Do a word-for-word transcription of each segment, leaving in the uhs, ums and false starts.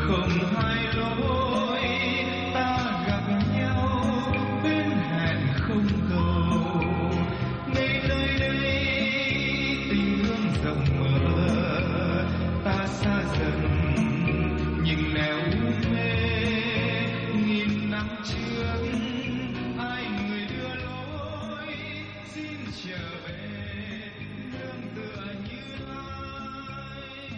không hai lối, ta gặp nhau bên hẹn không cầu. Ngay nơi đây tình thương rộng mở, ta xa dần nhưng nẻo về nghìn năm trước. Ai người đưa lối xin trở về nương tựa như ai.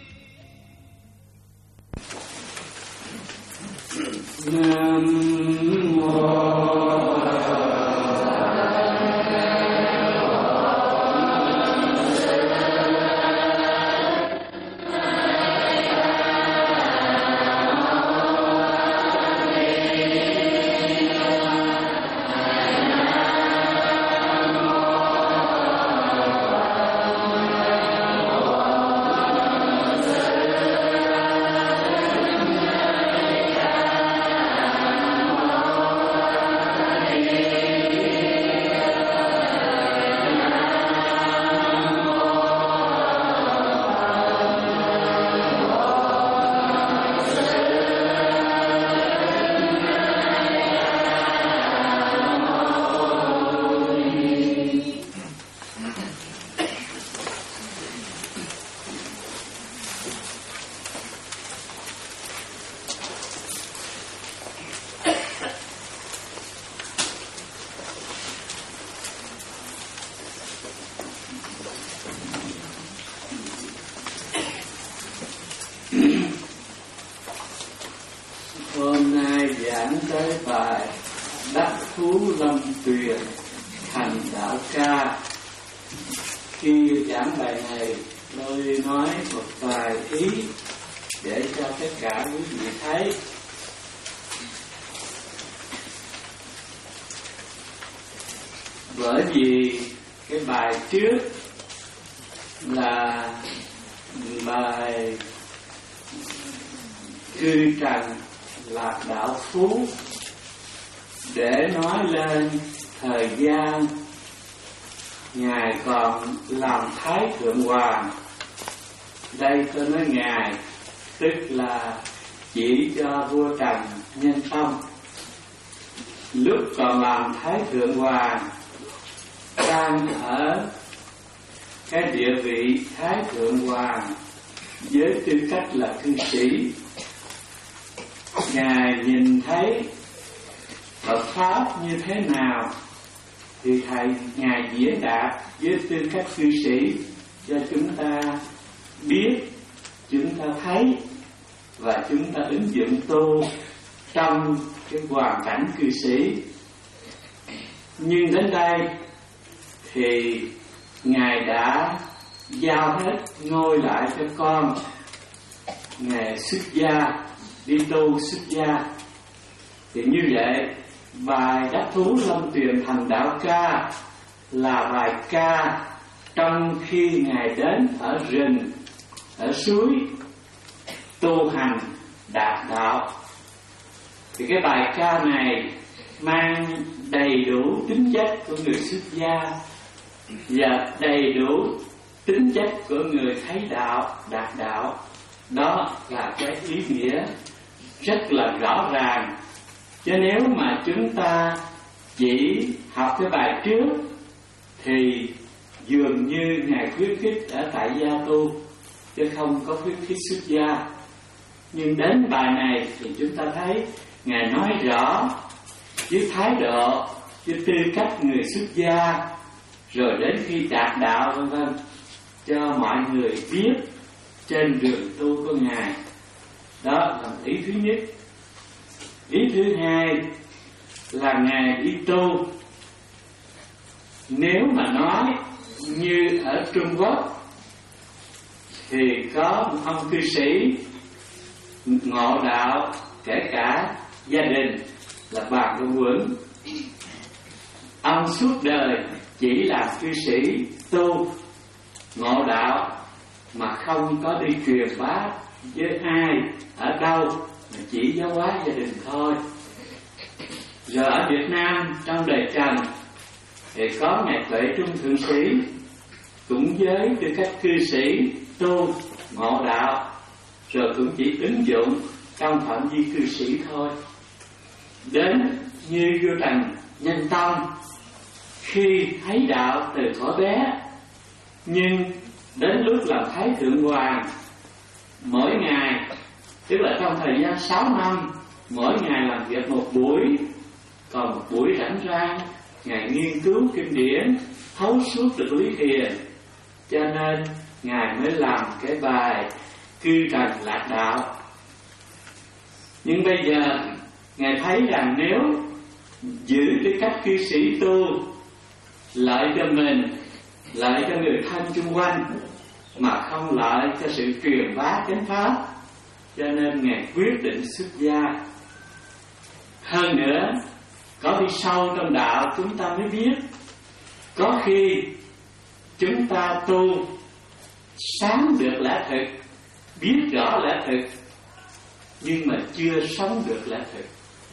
Nam mô hôm nay giảng tới bài Đắc Thú Lâm Tuyền Thành Đạo Ca. Khi giảng bài này, tôi nói một vài ý để cho tất cả quý vị thấy. Bởi vì cái bài trước là bài Cư Trần Lạc Đạo Phú, để nói lên thời gian Ngài còn làm Thái Thượng Hoàng. Đây tôi nói Ngài tức là chỉ cho vua Trần Nhân Tông. Lúc còn làm Thái Thượng Hoàng, đang ở cái địa vị Thái Thượng Hoàng với tư cách là cư sĩ. Ngài nhìn thấy Phật Pháp như thế nào thì Thầy Ngài diễn đạt với tư cách cư sĩ cho chúng ta biết, chúng ta thấy và chúng ta ứng dụng tu trong cái hoàn cảnh cư sĩ. Nhưng đến đây thì Ngài đã giao hết ngôi lại cho con. Ngài xuất gia, đi tu xuất gia. Thì như vậy, bài Đắc Thú Lâm Tuyền Thành Đạo Ca là bài ca trong khi Ngài đến ở rừng, ở suối tu hành đạt đạo. Thì cái bài ca này mang đầy đủ tính chất của người xuất gia và đầy đủ tính chất của người thấy đạo, đạt đạo. Đó là cái ý nghĩa rất là rõ ràng. Chứ nếu mà chúng ta chỉ học cái bài trước thì dường như Ngài khuyến khích ở tại gia tu chứ không có khuyến khích xuất gia. Nhưng đến bài này thì chúng ta thấy Ngài nói rõ với thái độ, với tư cách người xuất gia, rồi đến khi đạt đạo vân vân, cho mọi người biết trên đường tu của Ngài. Đó là ý thứ nhất. Ý thứ hai là Ngài đi tu. Nếu mà nói như ở Trung Quốc thì có một ông cư sĩ ngộ đạo, kể cả gia đình là Bàn Công Quẩn. Ông suốt đời chỉ làm cư sĩ tu ngộ đạo mà không có đi truyền bá với ai ở đâu, mà chỉ giáo hóa gia đình thôi. Rồi ở Việt Nam trong đời Trần thì có Ngài Tuệ Trung Thượng Sĩ cũng với tư cách cư sĩ tu ngộ đạo, rồi cũng chỉ ứng dụng trong phạm vi cư sĩ thôi. Đến như vua Trần Nhân Tông, khi thấy đạo từ thuở bé, nhưng đến lúc làm Thái Thượng Hoàng, mỗi ngày, tức là trong thời gian sáu năm, mỗi ngày làm việc một buổi, còn một buổi rảnh rang, Ngài nghiên cứu kinh điển, thấu suốt được lý hiền, cho nên Ngài mới làm cái bài Cư Trần Lạc Đạo. Nhưng bây giờ Ngài thấy rằng nếu giữ cái cách cư sĩ tu lợi cho mình, lợi cho người thân chung quanh, mà không lợi cho sự truyền bá chánh pháp, cho nên Ngài quyết định xuất gia. Hơn nữa, có đi sâu trong đạo chúng ta mới biết, có khi chúng ta tu sáng được lẽ thực, biết rõ lẽ thực, nhưng mà chưa sống được lẽ thực.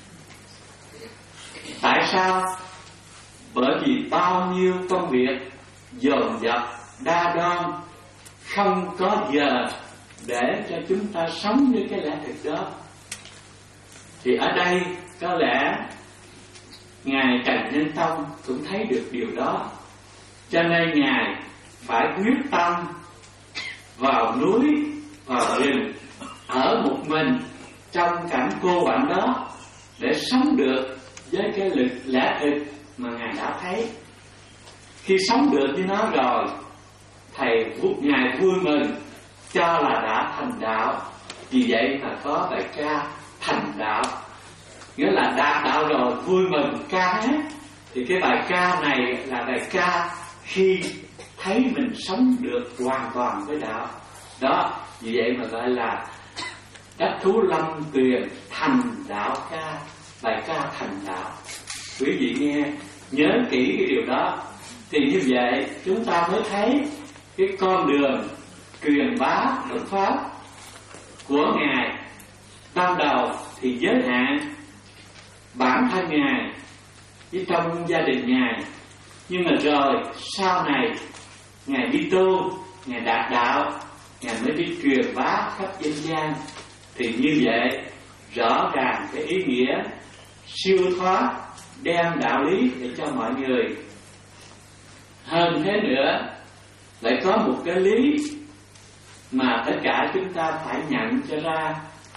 Tại sao? Bởi vì bao nhiêu công việc dồn dập, đa đoan, không có giờ để cho chúng ta sống với cái lẽ thực đó. Thì ở đây có lẽ Ngài Trần Nhân Tông cũng thấy được điều đó, cho nên Ngài phải quyết tâm vào núi, vào rừng, ở một mình trong cảnh cô bạn đó, để sống được với cái lực lẽ thực mà Ngài đã thấy. Khi sống được với nó rồi, Thầy Ngài vui mừng cho là đã thành đạo. Vì vậy mà có bài ca thành đạo, nghĩa là đạt đạo rồi vui mừng ca hát. Thì cái bài ca này là bài ca khi thấy mình sống được hoàn toàn với đạo đó. Vì vậy mà gọi là Đắc Thú Lâm Tuyền thành đạo ca, bài ca thành đạo. Quý vị nghe nhớ kỹ cái điều đó, thì như vậy chúng ta mới thấy cái con đường truyền bá Phật pháp của Ngài ban đầu thì giới hạn bản thân Ngài với trong gia đình Ngài, nhưng mà rồi sau này Ngài đi tu, Ngài đạt đạo, Ngài mới đi truyền bá khắp dân gian. Thì như vậy rõ ràng cái ý nghĩa siêu thoát, đem đạo lý để cho mọi người. Hơn thế nữa, lại có một cái lý mà tất cả chúng ta phải nhận cho ra.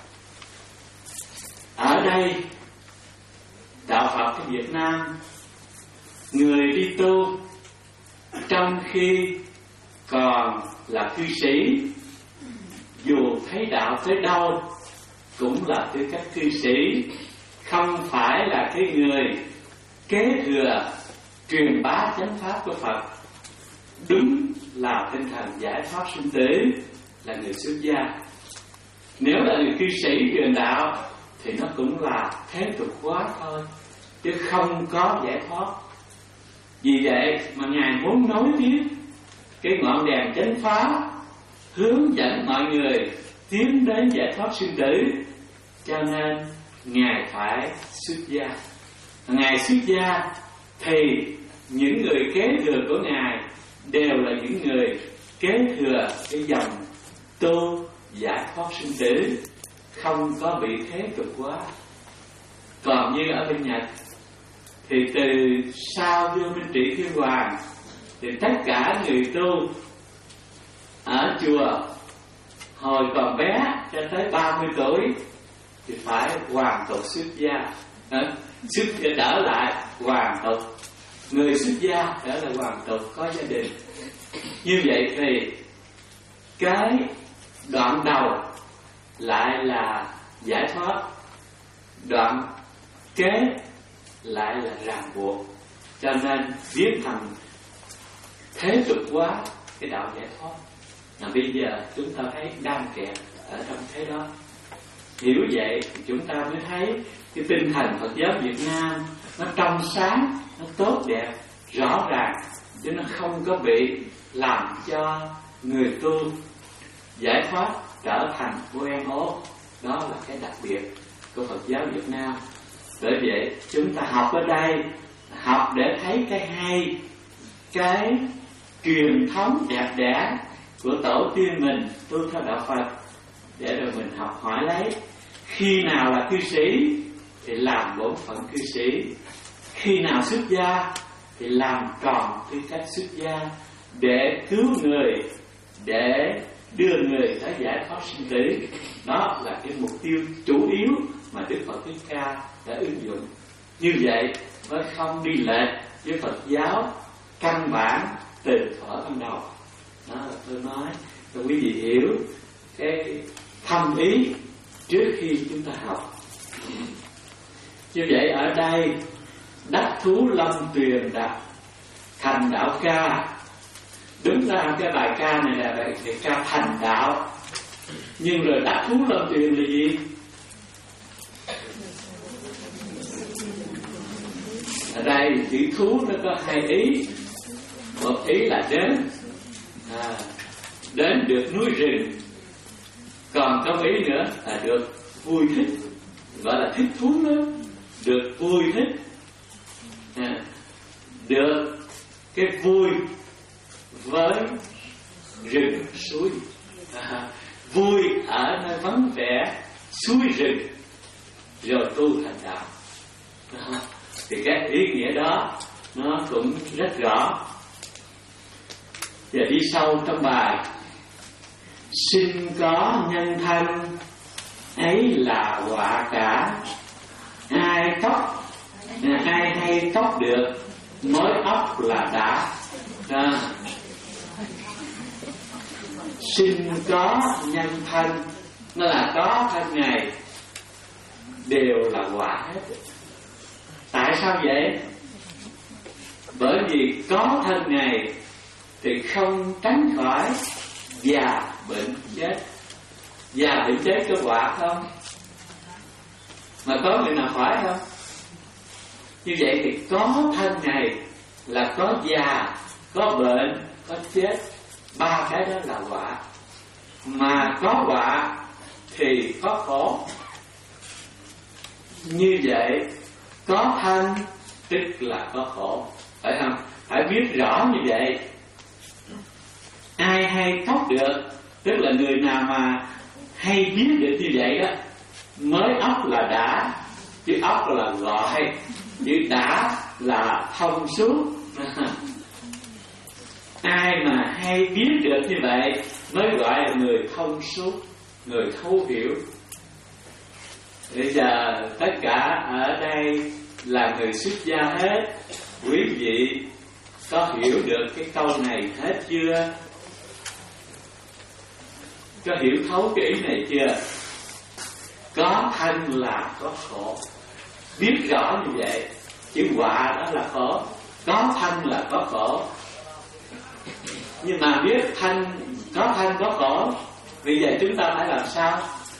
Ở đây đạo Phật của Việt Nam, người đi tu trong khi còn là cư sĩ, dù thấy đạo tới đâu cũng là tư cách cư sĩ, không phải là cái người kế thừa truyền bá chánh pháp của Phật. Đúng là tinh thần giải thoát sinh tử là người xuất gia. Nếu là người cư sĩ truyền đạo thì nó cũng là thế tục hóa thôi, chứ không có giải thoát. Vì vậy mà Ngài muốn nối tiếp cái ngọn đèn chánh pháp, hướng dẫn mọi người tiến đến giải thoát sinh tử, cho nên Ngài phải xuất gia. Ngài xuất gia thì những người kế thừa của Ngài đều là những người kế thừa cái dòng tu giải thoát sinh tử, không có bị thế tục hóa. Còn như ở bên Nhật thì từ sau vua Minh Trị Thiên Hoàng thì tất cả người tu ở chùa hồi còn bé cho tới ba mươi tuổi thì phải hoàn tục xuất gia, xuất trở lại hoàn tục. Người xuất gia trở lại hoàn tục có gia đình. Như vậy thì cái đoạn đầu lại là giải thoát, đoạn kế lại là ràng buộc. Cho nên viết thành thế tục hóa cái đạo giải thoát. Mà bây giờ chúng ta thấy đang kẹt ở trong thế đó. Hiểu vậy thì chúng ta mới thấy cái tinh thần Phật giáo Việt Nam nó trong sáng, nó tốt đẹp, rõ ràng, chứ nó không có bị làm cho người tu giải thoát trở thành quen ố. Đó là cái đặc biệt của Phật giáo Việt Nam. Bởi vậy chúng ta học ở đây, học để thấy cái hay, cái truyền thống đẹp đẽ của tổ tiên mình tu theo đạo Phật, để rồi mình học hỏi lấy. Khi nào là cư sĩ thì làm bổn phận cư sĩ, khi nào xuất gia thì làm tròn tư cách xuất gia để cứu người, để đưa người tới giải thoát sinh tử. Đó là cái mục tiêu chủ yếu mà Đức Phật Thích Ca đã ứng dụng. Như vậy mới không đi lệch với Phật giáo căn bản từ thuở ban đầu. Đó là tôi nói cho quý vị hiểu cái thâm ý trước khi chúng ta học. Như vậy ở đây đắc thú lâm tuyền đặt thành đạo ca. Đúng ra cái bài ca này là bài ca thành đạo, nhưng rồi đắc thú lâm tuyền là gì? Ở đây chữ thú nó có hai ý. Một ý là đến, à, đến được núi rừng. Còn có ý nữa là được vui thích, gọi là thích thú đó, được vui thích, à, được cái vui với rừng suối, à, vui ở nơi vắng vẻ suối rừng rồi tu thành đạo. À, thì cái ý nghĩa đó nó cũng rất rõ. Giờ đi sâu trong bài. Sinh có nhân thân ấy là quả cả, ai cóc ai hay cóc được mới óc là đã. À, sinh có nhân thân, nó là có thân này đều là quả hết. Tại sao vậy? Bởi vì có thân này thì không tránh khỏi già bệnh chết. Già bệnh chết có quả không? Mà có người nào khỏi không? Như vậy thì có thân này là có già, có bệnh, có chết. Ba cái đó là quả. Mà có quả thì có khổ. Như vậy có thân tức là có khổ, phải không? Phải biết rõ như vậy. Ai hay khóc được, tức là người nào mà hay biết được như vậy đó, mới óc là đã. Chứ óc là gọi, chứ đã là thông suốt. Ai mà hay biết được như vậy mới gọi là người thông suốt, người thấu hiểu. Bây giờ tất cả ở đây là người xuất gia hết. Quý vị có hiểu được cái câu này hết chưa? Có hiểu thấu cái ý này chưa? Có thân là có khổ. Biết rõ như vậy, chữ quả đó là khổ. Có thân là có khổ. Nhưng mà biết thân, có thân có khổ, bây giờ chúng ta phải làm sao?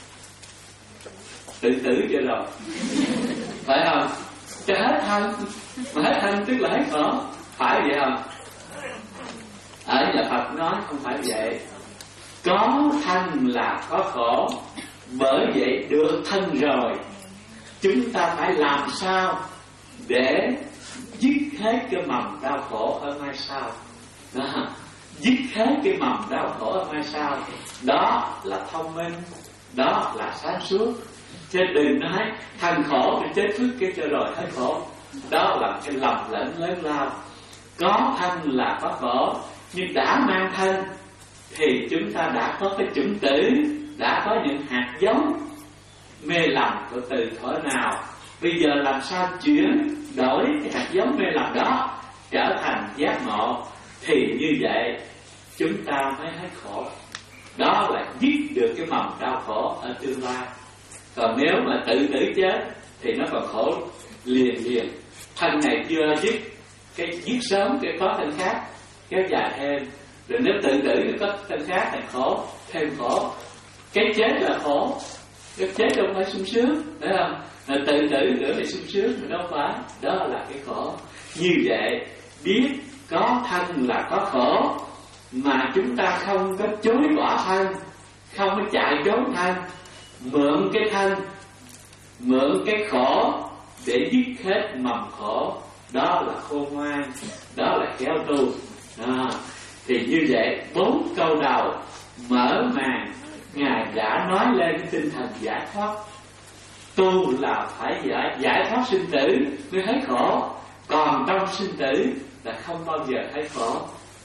Tự tử cho rồi, phải không? Cho hết thân. Mà hết thân tức là hết khổ, phải vậy không? Ở nhà Phật nói không phải vậy. Có thân là có khổ. Bởi vậy được thân rồi, chúng ta phải làm sao để dứt hết cái mầm đau khổ ở mai sau. Đó, dứt hết cái mầm đau khổ ở mai sau. Đó là thông minh, đó là sáng suốt. Chứ đừng nói thân khổ thì chết phước kia cho rồi hết khổ. Đó là cái lầm lẫn lớn lao. Có thân là có khổ, nhưng đã mang thân thì chúng ta đã có cái chủng tử, đã có những hạt giống mê lầm của từ thuở nào. Bây giờ làm sao chuyển đổi cái hạt giống mê lầm đó trở thành giác ngộ, thì như vậy chúng ta mới hết khổ. Đó là dứt được cái mầm đau khổ ở tương lai. Còn nếu mà tự tử chết thì nó còn khổ liền liền. Thân này chưa dứt, cái dứt sớm cái có thân khác kéo dài thêm. Rồi nếu tự tử nó có thân khác thì khổ, thêm khổ. Cái chết là khổ, cái chết không phải sung sướng, phải không? Rồi tự tử nữa thì sung sướng, mà đâu phải. Đó là cái khổ. Như vậy biết có thân là có khổ, mà chúng ta không có chối bỏ thân, không có chạy trốn thân, mượn cái thân, mượn cái khổ để dứt hết mầm khổ. Đó là khôn ngoan, đó là khéo tu. Đó. Thì như vậy bốn câu đầu mở màn Ngài đã nói lên cái tinh thần giải thoát. Tu là phải giải, giải thoát sinh tử mới thấy khổ, còn trong sinh tử là không bao giờ thấy khổ.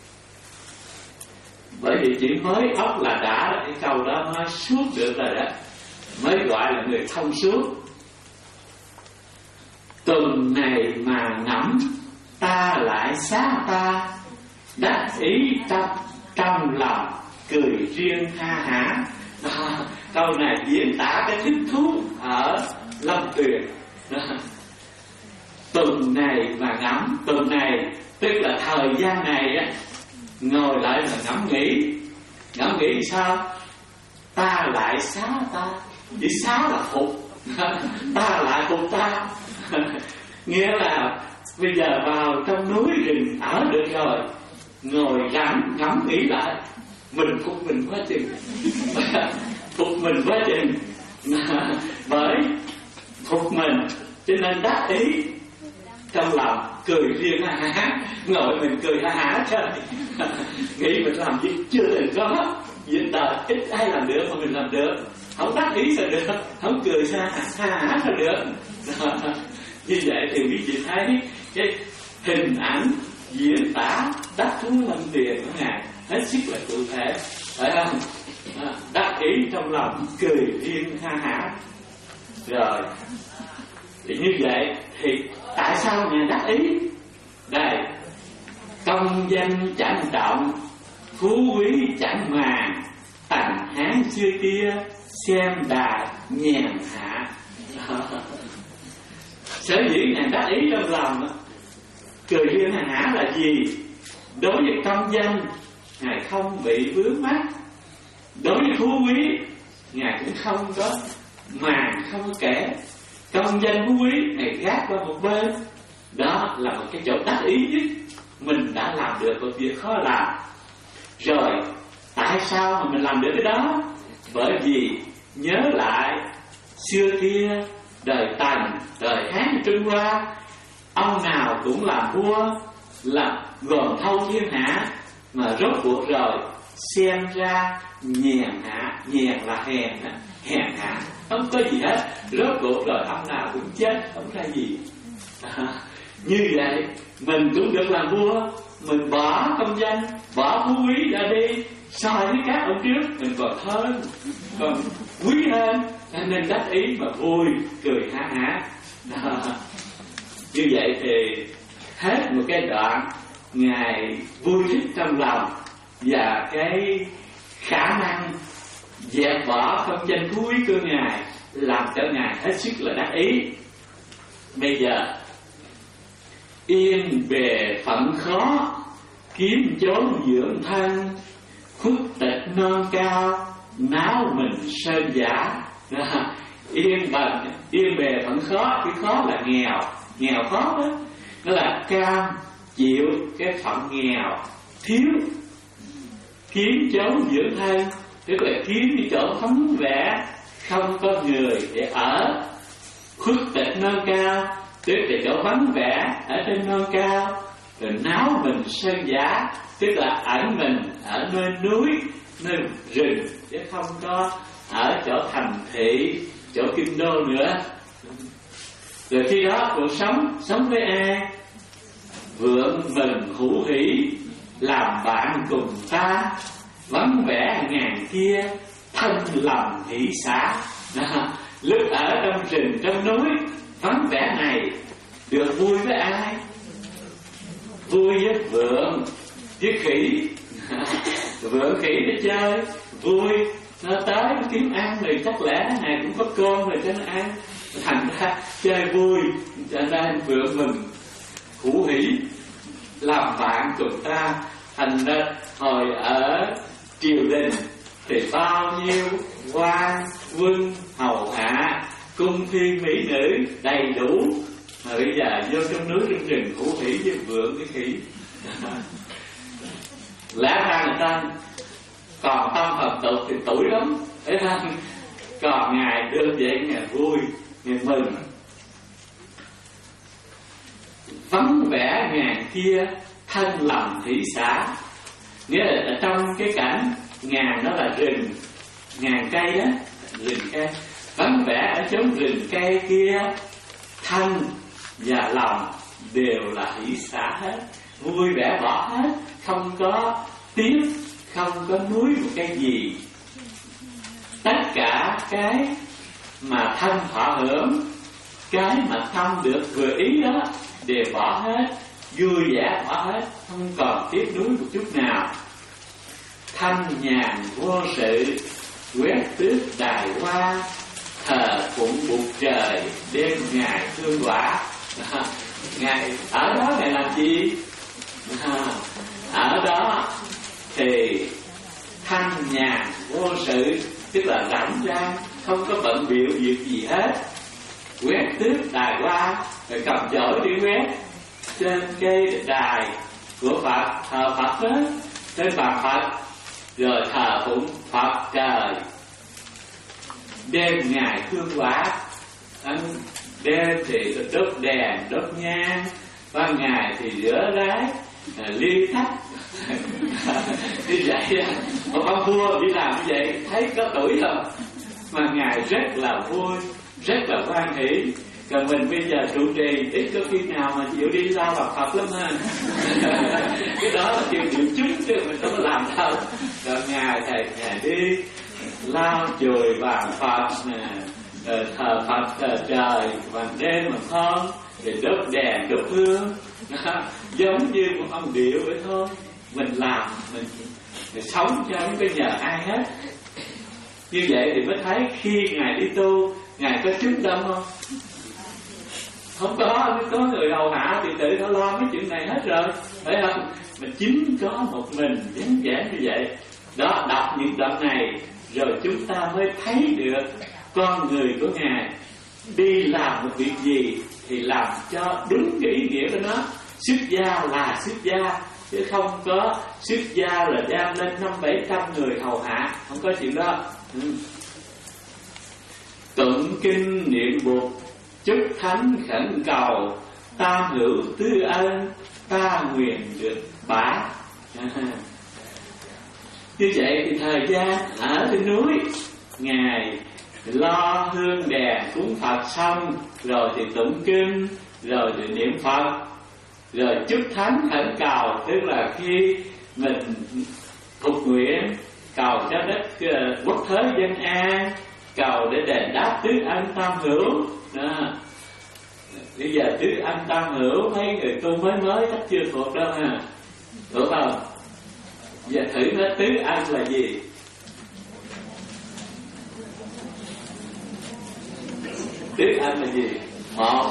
Bởi vì chỉ mới óc là đã, cái câu đó mới suốt được rồi đó, mới gọi là người thông suốt. Tuần này mà ngẫm, ta lại xá ta, đắc ý trong trong lòng cười riêng ha hả. À, câu này diễn tả cái thích thú ở Lâm Tuyền. Tuần này mà ngẫm, tuần này tức là thời gian này á, ngồi lại mà ngẫm nghĩ. Ngẫm nghĩ sao? Ta lại xá ta, chỉ xá là phục, ta lại phục ta. Nghĩa là bây giờ vào trong núi rừng ở được rồi, ngồi gắn ngẫm nghĩ lại, mình phục mình quá chừng. Phục mình quá chừng. Bởi phục mình cho nên đắc ý, trong lòng cười riêng ha hả. Ngồi mình cười ha hả trời. Nghĩ mình làm gì chưa từng có, hiện tại ít ai làm được mà mình làm được. Không đắc ý sao được, không cười ha hả sao được. Như vậy thì quý vị thấy cái hình ảnh diễn tả đắc thú Lâm Tuyền của Ngài hết sức là cụ thể, phải không? Đắc ý trong lòng cười riêng ha hả. Rồi thì như vậy thì tại sao Ngài đắc ý? Đây, công danh chẳng trọng, phú quý chẳng màng, tành hán xưa kia xem đài nhàn hạ. Sở dĩ Ngài đắc ý trong lòng cười riêng ha hả là gì? Đối với công danh Ngài không bị vướng mắc, đối với phú quý Ngài cũng không có màng, không có kể. Công danh phú quý Ngài gác qua một bên. Đó là một cái chỗ đắc ý nhất. Mình đã làm được một việc khó làm. Rồi tại sao mà mình làm được cái đó? Bởi vì nhớ lại xưa kia, đời Tần, đời Hán Trung Hoa, ông nào cũng làm vua, làm gồm thâu thiên hạ, mà rốt cuộc rồi xem ra nhàn hạ. Nhàn là hèn, hèn hạ, không có gì hết. Rốt cuộc rồi ông nào cũng chết, không ra gì. À, như vậy mình cũng được làm vua, mình bỏ công danh, bỏ phú quý ra đi, so với các ông trước mình còn hơn, còn quý hơn, nên đắc ý mà vui, cười ha hả. Như vậy thì hết một cái đoạn Ngài vui thích trong lòng, và cái khả năng dẹp bỏ công danh phú quý của Ngài làm cho Ngài hết sức là đắc ý. Bây giờ yên bề phận khó, kiếm chốn dưỡng thân, khuất tịch non cao, náo mình sơn giả. Yên bằng yên bề phận khó, cái khó là nghèo, nghèo khó đó, nó là cam chịu cái phận nghèo thiếu, kiếm chốn dưỡng thân, tức là kiếm cái chỗ vắng vẻ, không có người để ở. Khuất tịch non cao, tức là chỗ vắng vẻ ở trên non cao. Rồi náo mình sơn giả, tức là ẩn mình ở nơi núi, nơi rừng, chứ không có ở chỗ thành thị, chỗ kinh đô nữa. Rồi khi đó cuộc sống, sống với ai? Vượng mình hữu hỷ, làm bạn cùng ta, vắng vẻ ngàn kia, thân lòng hỷ xả. Lúc ở trong rừng, trong núi, vắng vẻ này, được vui với ai? Vui với vượng, với khỉ. Vượng khỉ nó chơi, vui, nó tới nó kiếm ăn rồi chắc lẽ này cũng có cơm rồi cho nó ăn. Thành ra chơi vui, cho nên vượng mình hữu hỷ, làm bạn cùng ta. Thành ra hồi ở triều đình thì bao nhiêu quan quân hầu hạ, cung thiên mỹ nữ đầy đủ, mà bây giờ vô trong núi trong rừng hữu hỷ với vượng với khỉ. Lẽ ra người ta còn tâm Phật tục thì tuổi lắm, thấy không? Còn Ngài đưa vậy Ngài vui, Ngài mừng. Vắng vẻ ngàn kia, thân lòng thủy xả. Nghĩa là trong cái cảnh ngàn đó là rừng, ngàn cây á, rừng cây vắng vẻ ở chốn rừng cây kia, thân và lòng đều là hỷ xả hết, vui vẻ bỏ hết, không có tiếc, không có nuối một cái gì. Tất cả cái mà thân thọ hưởng, cái mà tâm được vừa ý đó đều bỏ hết, vui vẻ bỏ hết, không còn tiếc nuối một chút nào. Thanh nhàn vô sự, quét tước đài hoa, thờ phụng bụt trời, đêm ngày thương quả. Ngài ở đó Ngài làm gì? Ở đó thì thanh nhàn vô sự, tức là rảnh ra, không có bận bịu việc gì hết. Quét tước đài hoa, rồi cầm chổi đi quét trên cây đài của Phật, thờ Phật đó, trên bàn Phật, rồi thờ phụng Phật trời. Đêm ngày thương quả, anh đêm thì đốt đèn đốt nhang, ban ngày thì rửa rái ly thách. Như vậy một ông vua đi làm như vậy thấy có tuổi không, mà ngài rất là vui, rất là hoan hỷ. Còn mình bây giờ trụ trì ít có khi nào mà chịu đi lao vào Phật lắm ha. Cái đó là chuyện chịu chúng chứ mình không có làm đâu. Rồi ngài thầy ngài đi lao chùi bàn Phật nè, thờ Phật thờ trời, ban đêm mà không, rồi đốt đèn đốt hương, giống như một ông điệu vậy thôi. Mình làm mình, mình sống cho không có nhờ ai hết. Như vậy thì mới thấy khi ngài đi tu, ngài có chứng tâm không? Không có, có người hầu hạ thì tự nó lo mấy chuyện này hết rồi, phải không? Mình chính có một mình vắng vẻ như vậy. Đó, đọc những đoạn này rồi chúng ta mới thấy được con người của ngài đi làm một việc gì thì làm cho đúng cái ý nghĩa của nó. Xuất gia là xuất gia, chứ không có xuất gia là đem lên năm bảy trăm người hầu hạ, không có chuyện đó. Ừ. Tụng kinh niệm Bụt, chúc thánh khẩn cầu, tam hữu tứ ân, ta nguyện được bả. Như vậy thì thời gian ở trên núi, ngài lo hương đèn cúng Phật xong, rồi thì tụng kinh, rồi thì niệm Phật, rồi chúc thánh khẩn cầu, tức là khi mình phục nguyện cầu cho đất quốc thế dân an, cầu để đền đáp tứ ân tam hữu. Đó. Bây giờ tứ ân tam hữu mấy người tu mới mới chắc chưa thuộc đâu ha, thuộc không? Giờ thử nói tứ ân là gì? Tứ ân là gì? Một,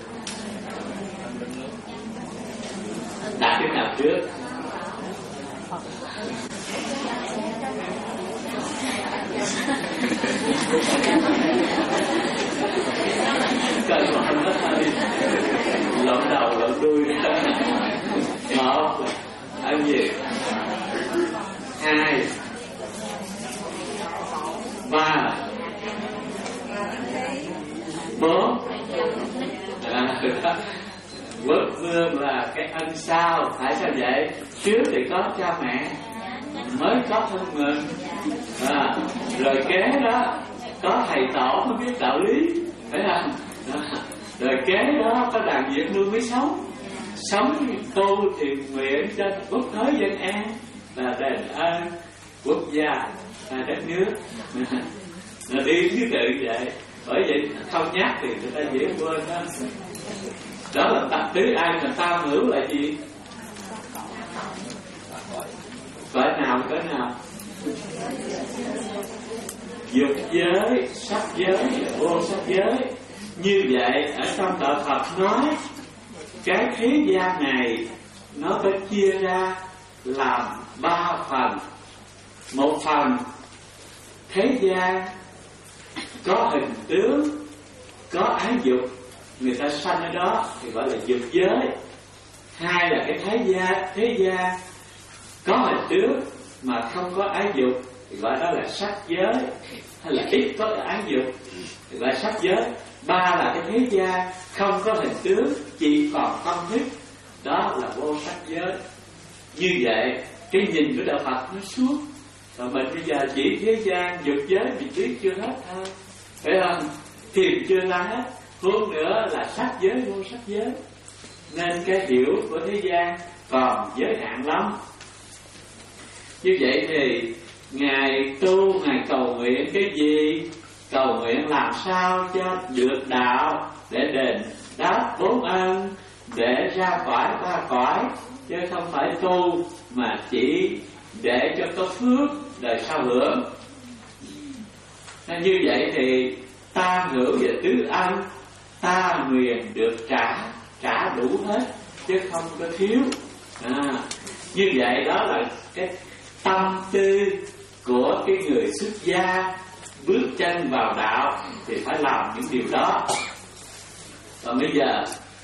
đặt cái nào trước? Cần một nó thôi, lộn đầu lộn đuôi. Một, ăn gì? Hai, ba, bốn. À, quốc vương là cái ân sau, phải sao vậy? Trước thì có cha mẹ, mới có thân mình, à, rồi kế đó có thầy tổ mới biết đạo lý, phải không? Đó. Rồi kế đó có làm việc nuôi mới sống, sống tu thiện nguyện cho quốc thế dân an, là đền ơn quốc gia, là đất nước. Là đi thứ tự vậy. Bởi vậy không nhắc thì người ta dễ quên đó. Đó là tập tứ ân. Mà tam hữu là gì? Cõi nào cõi nào? Dục giới, sắc giới, vô sắc giới. Như vậy ở trong đạo Phật nói cái thế gian này nó có chia ra làm ba phần. Một phần thế gian có hình tướng, có ái dục, người ta sanh ở đó thì gọi là dục giới. Hai là cái thế gian, thế gian có hình tướng mà không có ái dục thì gọi đó là sắc giới, hay là ít có ái dục thì gọi là sắc giới. Ba là cái thế gian không có hình tướng, chỉ còn tâm thức, đó là vô sắc giới. Như vậy cái nhìn của đạo Phật nó suốt, Còn mình bây giờ chỉ thế gian dục giới mình biết chưa hết thôi, phải không? Tìm chưa ra hết. Hơn nữa là sắc giới vô sắc giới, nên cái hiểu của thế gian còn giới hạn lắm. Như vậy thì Ngài tu, Ngài cầu nguyện cái gì? Cầu nguyện làm sao cho được đạo, để đền đáp bốn ân, để ra khỏi ba cõi, chứ không phải tu mà chỉ để cho có phước đời sau hưởng. Nên như vậy thì ta hưởng về tứ ân, ta nguyện được trả, trả đủ hết chứ không có thiếu. À, như vậy đó là cái tâm tư của cái người xuất gia bước chân vào đạo thì phải làm những điều đó. Còn bây giờ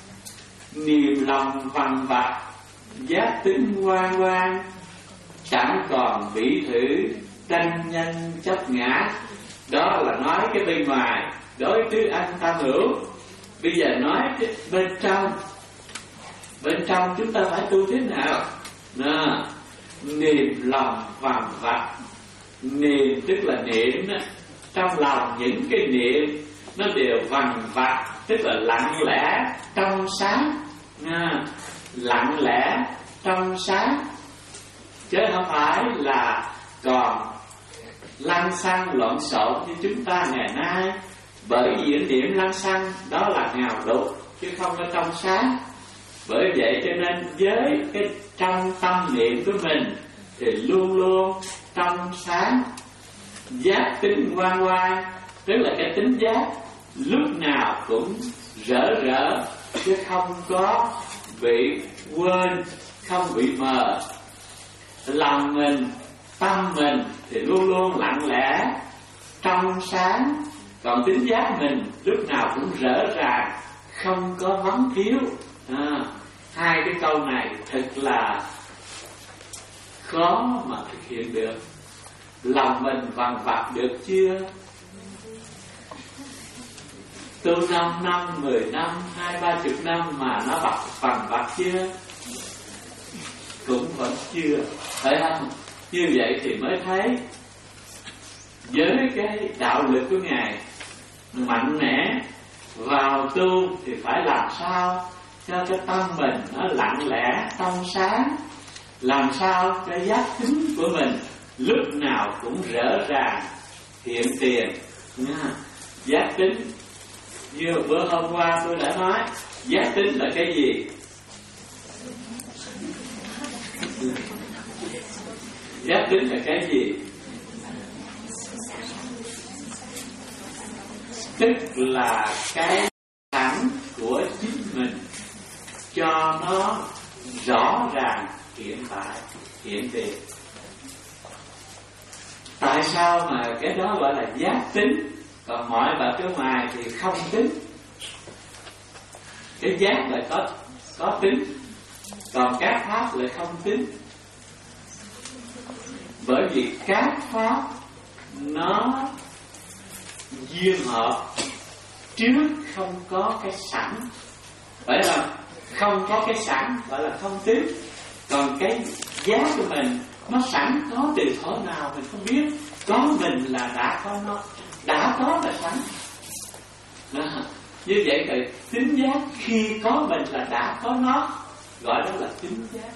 niềm lòng vằn vặt, giác tính ngoan ngoan, chẳng còn bị thử tranh nhanh chấp ngã. Đó là nói cái bên ngoài, đối tứ ân tam hữu. Bây giờ nói cái bên trong. Bên trong chúng ta phải tu thế nào? Nà, niềm lòng vằn vặt. Niềm tức là niệm đó. Trong lòng những cái niệm nó đều vằn vặt, tức là lặng lẽ trong sáng. À, lặng lẽ trong sáng, chứ không phải là còn lăng xăng lộn xộn như chúng ta ngày nay. Bởi vì niệm lăng xăng đó là ngào đục, chứ không có trong sáng. Bởi vậy cho nên với cái trong tâm niệm của mình thì luôn luôn trong sáng. Giác tính ngoan ngoan, tức là cái tính giác lúc nào cũng rỡ rỡ, chứ không có bị quên, không bị mờ. Lòng mình, tâm mình thì luôn luôn lặng lẽ trong sáng. Còn tính giác mình lúc nào cũng rỡ ràng, không có vắng thiếu. À, hai cái câu này thật là khó mà thực hiện được. Lòng mình vằn vặt được chưa? Tu năm năm, mười năm, hai ba chục năm mà nó vặt vằn vặt chưa? Cũng vẫn chưa, phải không? Như vậy thì mới thấy với cái đạo lực của Ngài mạnh mẽ vào tu thì phải làm sao cho cái tâm mình nó lặng lẽ trong sáng, làm sao cái giác tính của mình lúc nào cũng rỡ ràng hiện tiền nha. Giác tính như bữa hôm qua tôi đã nói, giác tính là cái gì? Giác tính là cái gì? Tức là cái sẵn của chính mình cho nó rõ ràng hiện tại, hiện tiền. Tại sao mà cái đó gọi là giác tính, còn mọi vật ở ngoài thì không tính? Cái giác là có có tính, còn các pháp lại không tính. Bởi vì các pháp nó duyên hợp, trước không có cái sẵn, phải không? Không có cái sẵn gọi là không tính. Còn cái giác của mình nó sẵn có từ thuở nào mình không biết. Có mình là đã có nó, đã có là sẵn. Đó. Như vậy thì tính giác khi có mình là đã có nó, gọi đó là tính giác.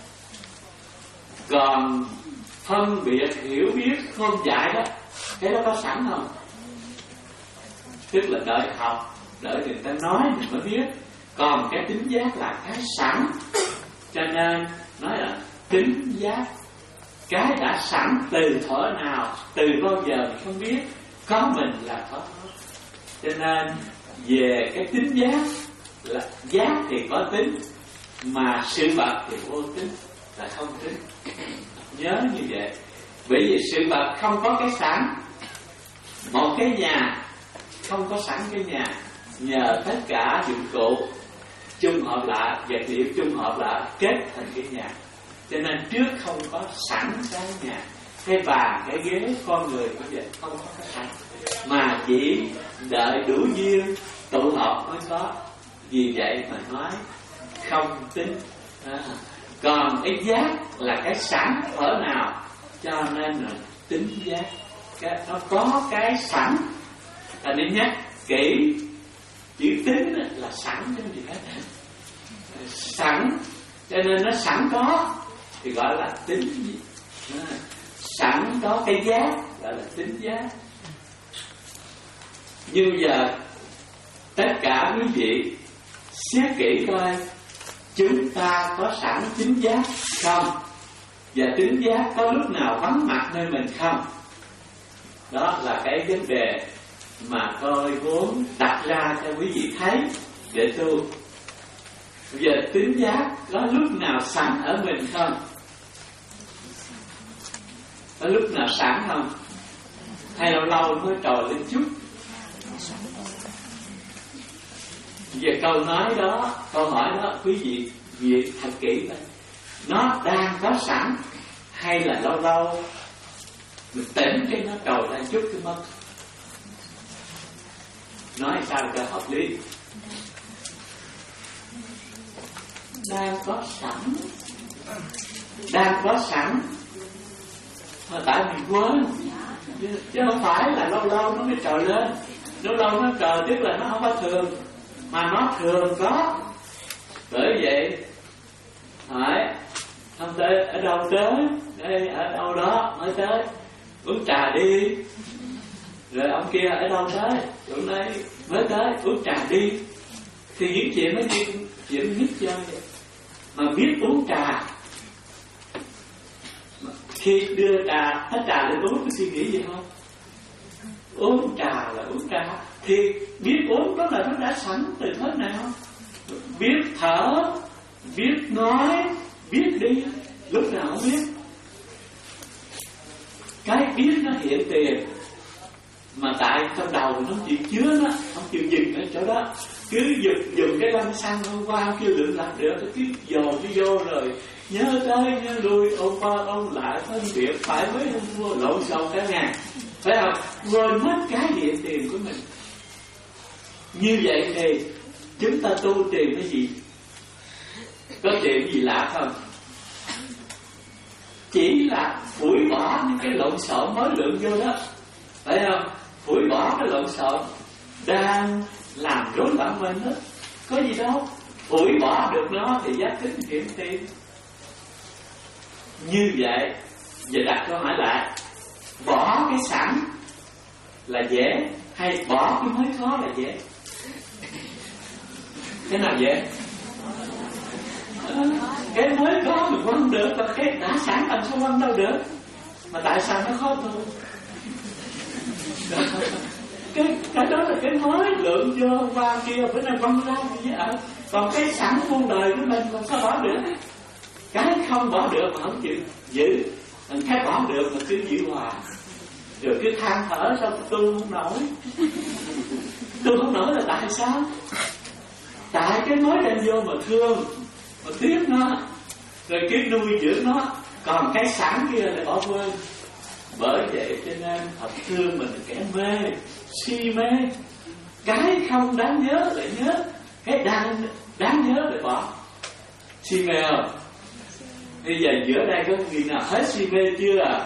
Còn phân biệt, hiểu biết, khôn dại đó, cái đó có sẵn không? Tức là đợi học, đợi người ta nói mình mới biết. Còn cái tính giác là cái sẵn. Cho nên nói là tính giác, cái đã sẵn từ thuở nào, từ bao giờ mình không biết. Có mình là có nó. Cho nên về cái tính giác là giác thì có tính, mà sự vật thì vô tính, là không tính. Nhớ như vậy. Bởi vì sự vật không có cái sẵn. Một cái nhà không có sẵn cái nhà, nhờ tất cả dụng cụ chung hợp lại, vật liệu chung hợp lại kết thành cái nhà. Cho nên trước không có sẵn cái nhà. Cái bàn, cái ghế, con người cũng vậy, không có cái sẵn, mà chỉ đợi đủ duyên tụ hợp mới có. Vì vậy mà nói không tính. À, còn cái giác là cái sẵn ở nào, cho nên là tính giác. Cái, nó có cái sẵn. Ta nên nhắc kỹ, chữ tính là sẵn chứ gì hết. Sẵn, cho nên nó sẵn có thì gọi là tính. Sẵn có cái giác gọi là tính giác. Như giờ tất cả quý vị xét kỹ coi, chúng ta có sẵn tính giác không? Và tính giác có lúc nào vắng mặt nơi mình không? Đó là cái vấn đề mà tôi muốn đặt ra cho quý vị thấy để tu. Giờ tính giác có lúc nào sẵn ở mình không? Có lúc nào sẵn không? Hay lâu lâu mới trồi lên chút? Về câu nói đó, câu hỏi đó, quý vị việc thật kỹ thôi. Nó đang có sẵn hay là lâu lâu mình tỉnh cái nó trồi lên chút cái mất? Nói sao cho hợp lý? Đang có sẵn, đang có sẵn, mà tại mình quên, chứ không phải là lâu lâu nó mới trồi lên. Lâu lâu nó trồi tức là nó không có thường, mà nó thường có. Bởi vậy hỏi không tới ở đâu tới, đây ở đâu đó mới tới, uống trà đi. Rồi ông kia ở đâu tới, chỗ này mới tới, uống trà đi. Thì những chuyện mấy chuyện chuyện nhất chơi vậy. Mà biết uống trà, khi đưa trà, hết trà lên uống có suy nghĩ gì không? Uống trà là uống trà. Thì biết uống đó là nó đã sẵn từ thế nào. Biết thở, biết nói, biết đi, lúc nào không biết. Cái biết nó hiện tiền, mà tại trong đầu nó không chịu chứa nó, không chịu dừng ở chỗ đó. Cứ dùng, dùng cái lăng xăng hôm qua kêu lượn lặt được, cứ dồn đi vô rồi nhớ tới nhớ lui, ôm qua ôm lại, phân biệt phải với hôm mua lộn xộn cả ngày, phải không? Quên mất cái hiện tiền của mình. Như vậy thì chúng ta tu tìm cái gì? Có tìm gì lạ không? Chỉ là phủi bỏ những cái lộn xộn mới lượng vô đó, phải không? Phủi bỏ cái lộn xộn đang làm rối loạn mình đó. Có gì đâu, phủi bỏ được nó thì giác tính hiện tiền. Như vậy, giờ đặt câu hỏi lại, bỏ cái sẵn là dễ hay bỏ cái mới khó là dễ? Cái nào dễ? À, cái mới có mình quăng được, và cái đã sẵn làm sao quăng đâu được. Mà tại sao nó khó tu? Cái, cái đó là cái mới lượng vô qua kia bữa nay quăng ra như vậy. Còn cái sẵn muôn đời của mình còn sao bỏ được? Cái không bỏ được mà không chịu giữ, cái bỏ được mà cứ giữ hoài, rồi cứ than thở sao tu không nổi. Tu không nổi là tại sao? Tại cái mới đem vô mà thương, mà tiếc nó, rồi cứ nuôi dưỡng nó. Còn cái sẵn kia lại bỏ quên. Bởi vậy cho nên thật thương mình kẻ mê, si mê. Cái không đáng nhớ lại nhớ, cái đáng, đáng nhớ lại bỏ. Si mê không? Bây giờ giữa đây có người nào hết si mê chưa à?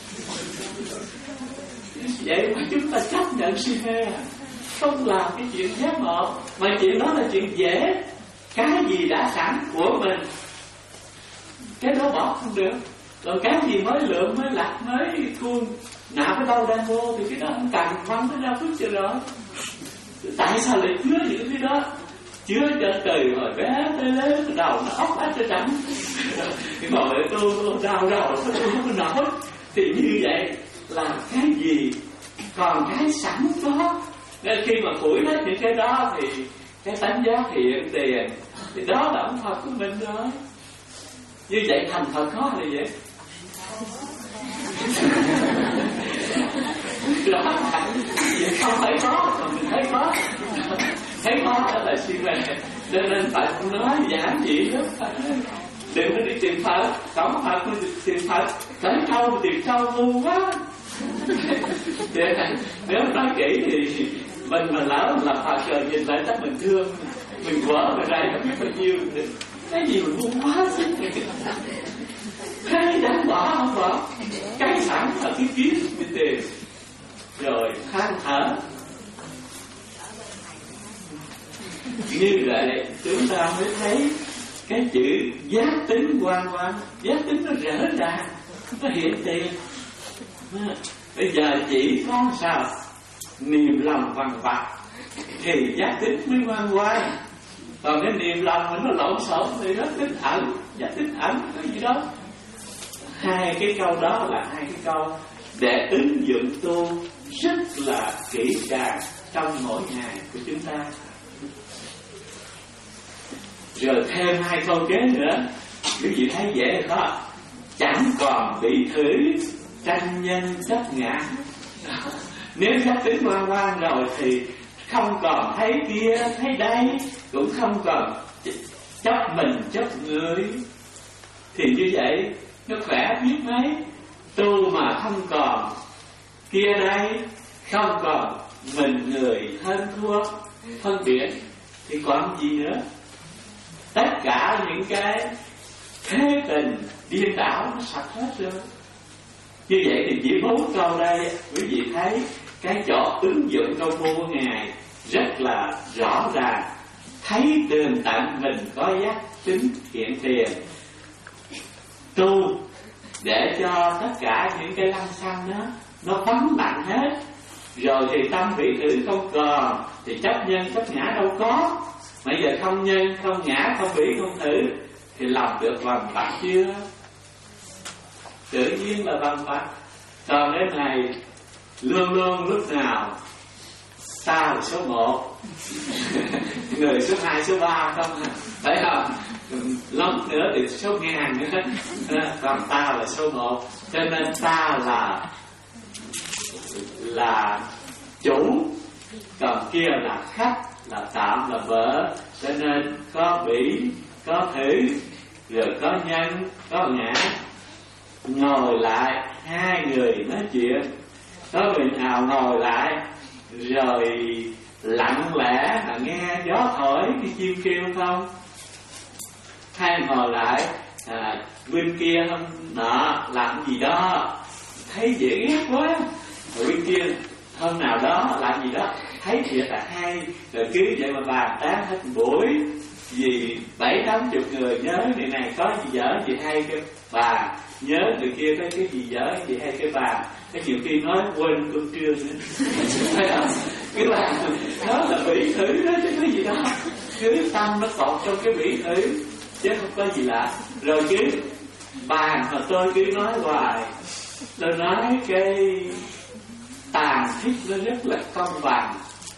Vậy mà chúng ta chấp nhận si mê à? Không làm cái chuyện giác ngộ. Mà chuyện đó là chuyện dễ. Cái gì đã sẵn của mình, cái đó bỏ không được. Rồi cái gì mới lượng, mới lạc, mới khuôn, nạp ở đâu đang vô thì cái đó không cần quăng nó ra phước cho rồi. Tại sao lại chứa những cái đó? Chứa cho từ rồi bé tới lớn, đầu nó ốc ách cho trắng. Ngồi tôi đau đầu, tôi không có nổi. Thì như vậy là cái gì? Còn cái sẵn có. Nên khi mà phủi hết những cái đó thì cái tánh giác hiện tiền, thì đó là ông Phật của mình rồi. Như vậy thành Phật khó là vậy. Đó là vậy, không phải có mà mình thấy có. Thấy có đó là suy mê. Cho nên Phật nói giảng gì đó, đừng có đi tìm Phật, cổng Phật đi tìm Phật, tới câu mà tìm câu ngu quá. Nếu nói kỹ thì mình mà lỡ là Phật rồi nhìn lại chắc mình thương, mình quở rồi đây không biết bao nhiêu cái gì mà ngu quá chứ, cái đáng bỏ không bỏ, cái sẵn là cái kiếm cái tiền, rồi than thở. Như vậy chúng ta mới thấy cái chữ giác tính quan quan, giác tính nó rõ ràng, nó hiện tiền. Bây giờ chỉ có sao niềm lòng vằn vặt thì giác tính mới ngoan ngoãn. Còn cái niềm lòng mà nó lộn xộn thì nó tính ẩn, giác tính ẩn cái gì đó. Hai cái câu đó là hai cái câu để ứng dụng tu rất là kỹ càng trong mỗi ngày của chúng ta. Rồi thêm hai câu kế nữa, quý vị thấy dễ không? Chẳng còn bị thử tranh nhân chấp ngã. Nếu giác tính ngoan ngoan rồi thì không còn thấy kia thấy đây, cũng không còn chấp mình chấp người. Thì như vậy nó khỏe biết mấy. Tu mà không còn kia đây, không còn mình người hơn thua phân biệt thì còn gì nữa. Tất cả những cái thế tình điên đảo nó sạch hết rồi. Như vậy thì chỉ bốn câu đây quý vị thấy cái chỗ ứng dụng câu vô của Ngài rất là rõ ràng. Thấy tường tận mình có giác tính hiện tiền, tu để cho tất cả những cái lăng xăng đó nó vắng lặng hết. Rồi thì tâm vị thử không còn, thì chấp nhân chấp ngã đâu có. Bây giờ không nhân, không ngã, không vị, không thử thì lòng được vằn vặt chưa? Tự nhiên là vằn vặt. Còn cái này luôn luôn lúc nào ta là số một, người số hai, số ba không, phải không? Lắm nữa thì số ngàn nữa, còn ta là số một. Cho nên ta là là chủ, còn kia là khách, là tạm, là vợ. Cho nên có bỉ, có thử, rồi có nhân, có ngã. Ngồi lại hai người nói chuyện, có người nào ngồi lại rồi lặng lẽ mà nghe gió thổi cái chim kêu không? Hay ngồi lại à, bên kia không nọ làm gì đó thấy dễ ghét quá, rồi bên kia hôm nào đó làm gì đó thấy thiệt là hay, rồi cứ vậy mà bàn tán hết buổi. Vì bảy tám chục người nhớ người này có gì dở gì hay cái bà, nhớ người kia có cái gì dở gì hay cái bà, cái nhiều khi nói quên cơm trưa nữa. Thấy không? Cái là đó là bỉ thử đó chứ có gì đó, cứ tâm nó tọt trong cái bỉ thử chứ không có gì lạ. Rồi cứ bàn mà tôi cứ nói hoài, tôi nói cái tàn thích nó rất là công bằng.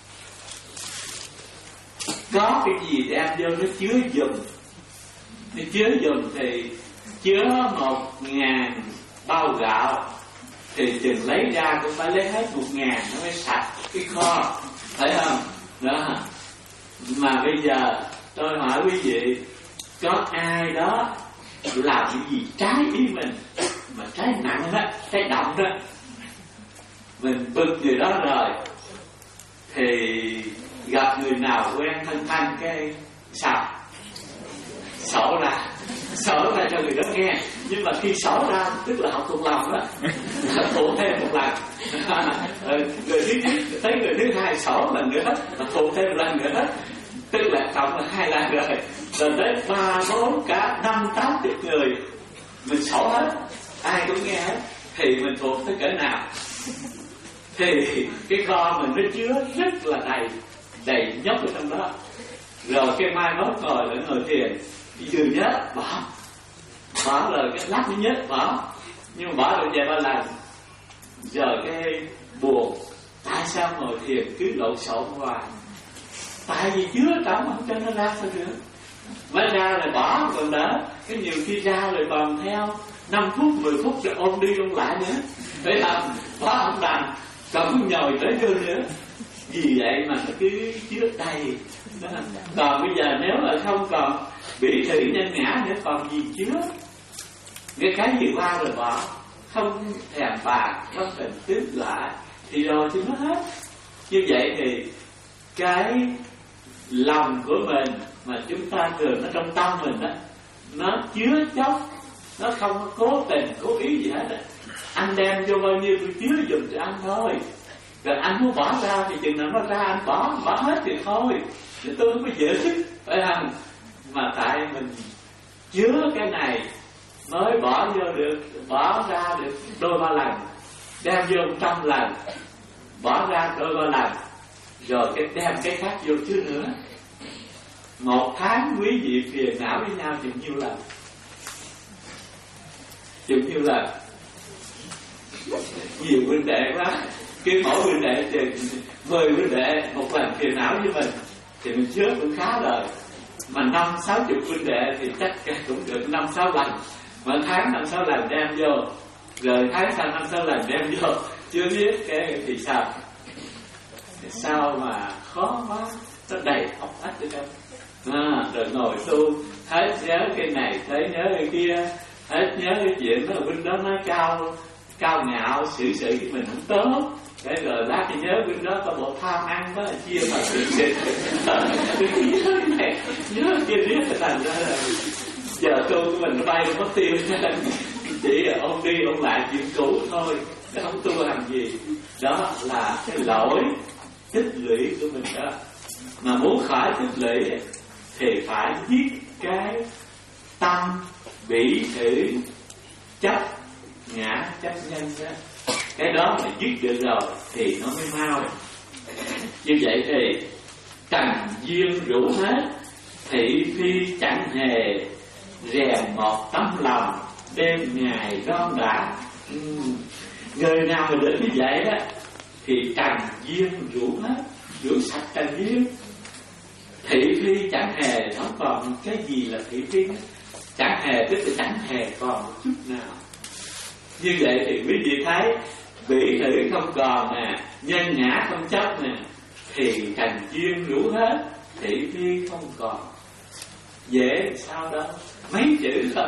Có cái gì đem vô nó chứa dùng, nó chứa dùng thì chứa một ngàn bao gạo thì chừng lấy ra cũng phải lấy hết một ngàn nó mới sạch cái kho, phải không? Đó. Mà bây giờ tôi hỏi quý vị, có ai đó làm cái gì trái ý mình, mà trái nặng đó, trái động đó, mình bực người đó rồi thì gặp người nào quen thân thân cái sao sổ ra, sổ ra cho người đó nghe. Nhưng mà khi sổ ra tức là họ thuộc lòng đó, thuộc thêm một lần. Người thứ nhất thấy người thứ hai sổ lần nữa, thuộc thêm một lần nữa, tức là cộng là hai lần rồi. Rồi tới ba bốn cả năm tám chục người mình sổ hết, ai cũng nghe hết, thì mình thuộc tới cỡ nào? Thì cái kho mình nó chứa rất là đầy, đầy nhóc ở trong đó. Rồi cái mai mốt ngồi lại ngồi thiền, vừa nhớ bỏ, bỏ rồi cái lát mới nhớ bỏ, nhưng mà bỏ rồi về ba lần. Giờ cái buồn, tại sao ngồi thiền cứ lộn xộn hoài? Tại vì chứa trống không cho nó ra sao được. Mới ra rồi bỏ còn đỡ, cái nhiều khi ra rồi còn theo năm phút, mười phút rồi ôm đi ôm lại nữa, phải làm bỏ không đành, còn không nhồi tới vô nữa. Vì vậy mà nó cứ chứa đầy. Còn bây giờ nếu mà không còn bị thử nhân ngã nữa còn gì chứa, cái cái gì qua rồi bỏ, không thèm bạc, không cần tiếp lại thì rồi thì nó hết. Như vậy thì cái lòng của mình mà chúng ta thường nó trong tâm mình đó, nó chứa chóc, nó không có cố tình cố ý gì hết. Anh đem vô bao nhiêu tôi chứa dùng cho anh thôi, rồi anh muốn bỏ ra thì chừng nào nó ra anh bỏ, bỏ hết thì thôi, thì tôi không có giữ, phải không? Mà tại mình chứa cái này mới bỏ vô được, bỏ ra được đôi ba lần, đem vô trăm lần, bỏ ra đôi ba lần, rồi cái đem cái khác vô chứa nữa. Một tháng quý vị phiền não với nhau chừng nhiêu lần? Chừng nhiêu lần? Nhiều huynh đệ quá, cái mỗi huynh đệ chừng mười huynh đệ một lần phiền não với mình thì mình chứa cũng khá rồi. Mà năm sáu chục huynh đệ thì chắc cũng được năm sáu lần, mà tháng năm sáu lần đem vô, rồi tháng sau năm sáu lần đem vô, chưa biết cái thì sao? Thì sao mà khó quá, nó đầy óc ách ở đâu. À, rồi ngồi tu hết nhớ cái này, thấy nhớ cái kia, hết nhớ cái chuyện đó huynh đó nói cao cao ngạo, xử sự với mình không tốt. Cái rồi lát thì nhớ bên đó có bộ tham ăn đó, chia mà sự sự nhớ này nhớ kia biết là thành ra là giờ tu của mình nó bay mất tiêu, chỉ ôn đi ôn lại chuyện cũ thôi, chứ không tu làm gì. Đó là cái lỗi tích lũy của mình đó. Mà muốn khỏi tích lũy thì phải giết cái tâm bị thử chấp ngã chấp nhân đó. Cái đó mà giết được rồi thì nó mới mau. Như vậy thì trần duyên rủ hết, thị phi chẳng hề, rèn một tấm lòng, đêm ngày đon đã. uhm. Người nào mà được như vậy đó thì trần duyên rủ hết, rủ sạch trần duyên. Thị phi chẳng hề, không còn cái gì là thị phi. Chẳng hề tức là chẳng hề còn một chút nào. Như vậy thì quý vị thấy bỉ thử không còn nè, nhân ngã không chấp nè, thì trần duyên rủ hết, thị phi không còn. Dễ sao đâu, mấy chữ thôi.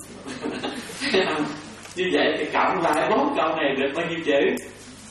Như vậy thì cộng lại bốn câu này được bao nhiêu chữ?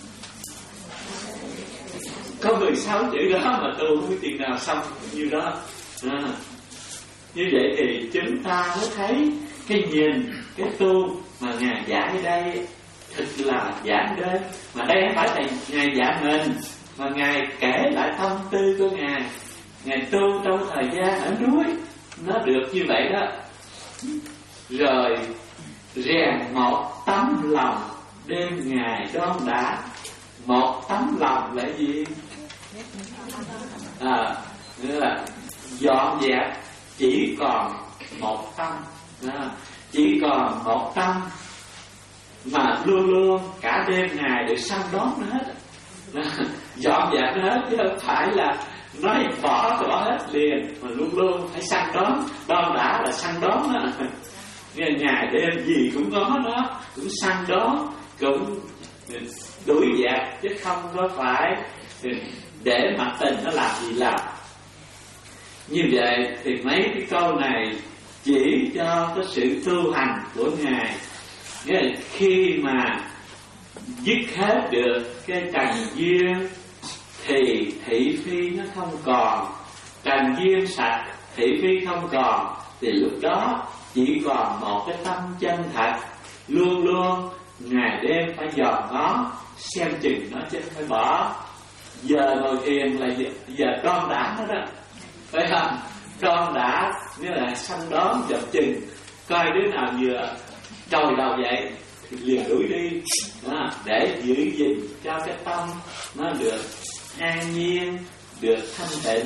Có mười sáu chữ đó mà tu không biết tiền nào xong như đó. À, như vậy thì chúng ta mới thấy cái nhìn, cái tu mà Ngài dạy ở đây thật là giản đơn. Mà đây không phải là Ngài dạy mình, mà Ngài kể lại tâm tư của Ngài. Ngài tu trong thời gian ở núi, nó được như vậy đó. Rồi rèn một tấm lòng, đêm ngày đon đã. Một tấm lòng là gì? À, nghĩa là dọn dẹp chỉ còn một tâm. À, chỉ còn một tâm mà luôn luôn cả đêm ngày được săn đón nó hết. À, dọn dẹp nó hết, chứ không phải là nói bỏ thì bỏ hết liền, mà luôn luôn phải săn đón. Đón đã là săn đón đó. Ngày đêm gì cũng có nó, cũng săn đón, cũng đuổi dẹp, chứ không có phải để mặc tình nó làm gì làm. Như vậy thì mấy cái câu này chỉ cho cái sự tu hành của Ngài. Nghĩa là khi mà dứt hết được cái trần duyên thì thị phi nó không còn. Trần duyên sạch, thị phi không còn, thì lúc đó chỉ còn một cái tâm chân thật. Luôn luôn ngày đêm phải dòm ngó, xem chừng nó chứ không phải bỏ. Giờ ngồi thiền là giờ, giờ đon đã nó đó, phải không? Đon đã nghĩa là săn đón dòm chừng, coi đứa nào vừa trồi đầu dậy thì liền đuổi đi đó, để giữ gìn cho cái tâm nó được an nhiên, được thanh tịnh.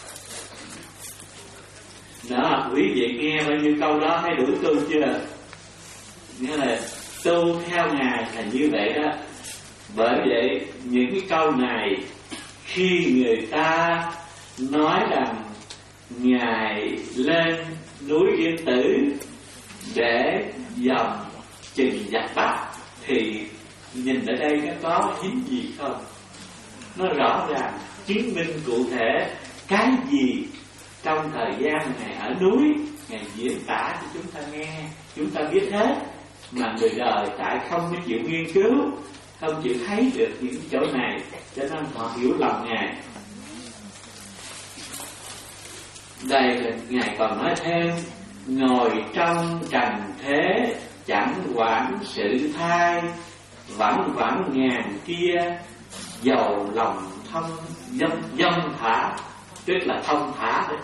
Đó, quý vị nghe bao nhiêu câu đó thấy đủ tu chưa? Nghĩa là tu theo Ngài là như vậy đó. Bởi vậy những cái câu này khi người ta nói rằng Ngài lên núi Yên Tử để dòm chừng giặc Bắc, thì nhìn ở đây nó có hint gì không? Nó rõ ràng chứng minh cụ thể cái gì trong thời gian Ngài ở núi Ngài diễn tả cho chúng ta nghe, chúng ta biết hết. Mà người đời tại không có chịu nghiên cứu, không chịu thấy được những chỗ này, cho nên họ hiểu lầm Ngài. Đây Ngài còn nói thêm: ngồi trong trần thế chẳng quản sự thay, vẳng vẳng ngàn kia giàu lòng thông dâm dâm thả, tức là thông thả đấy.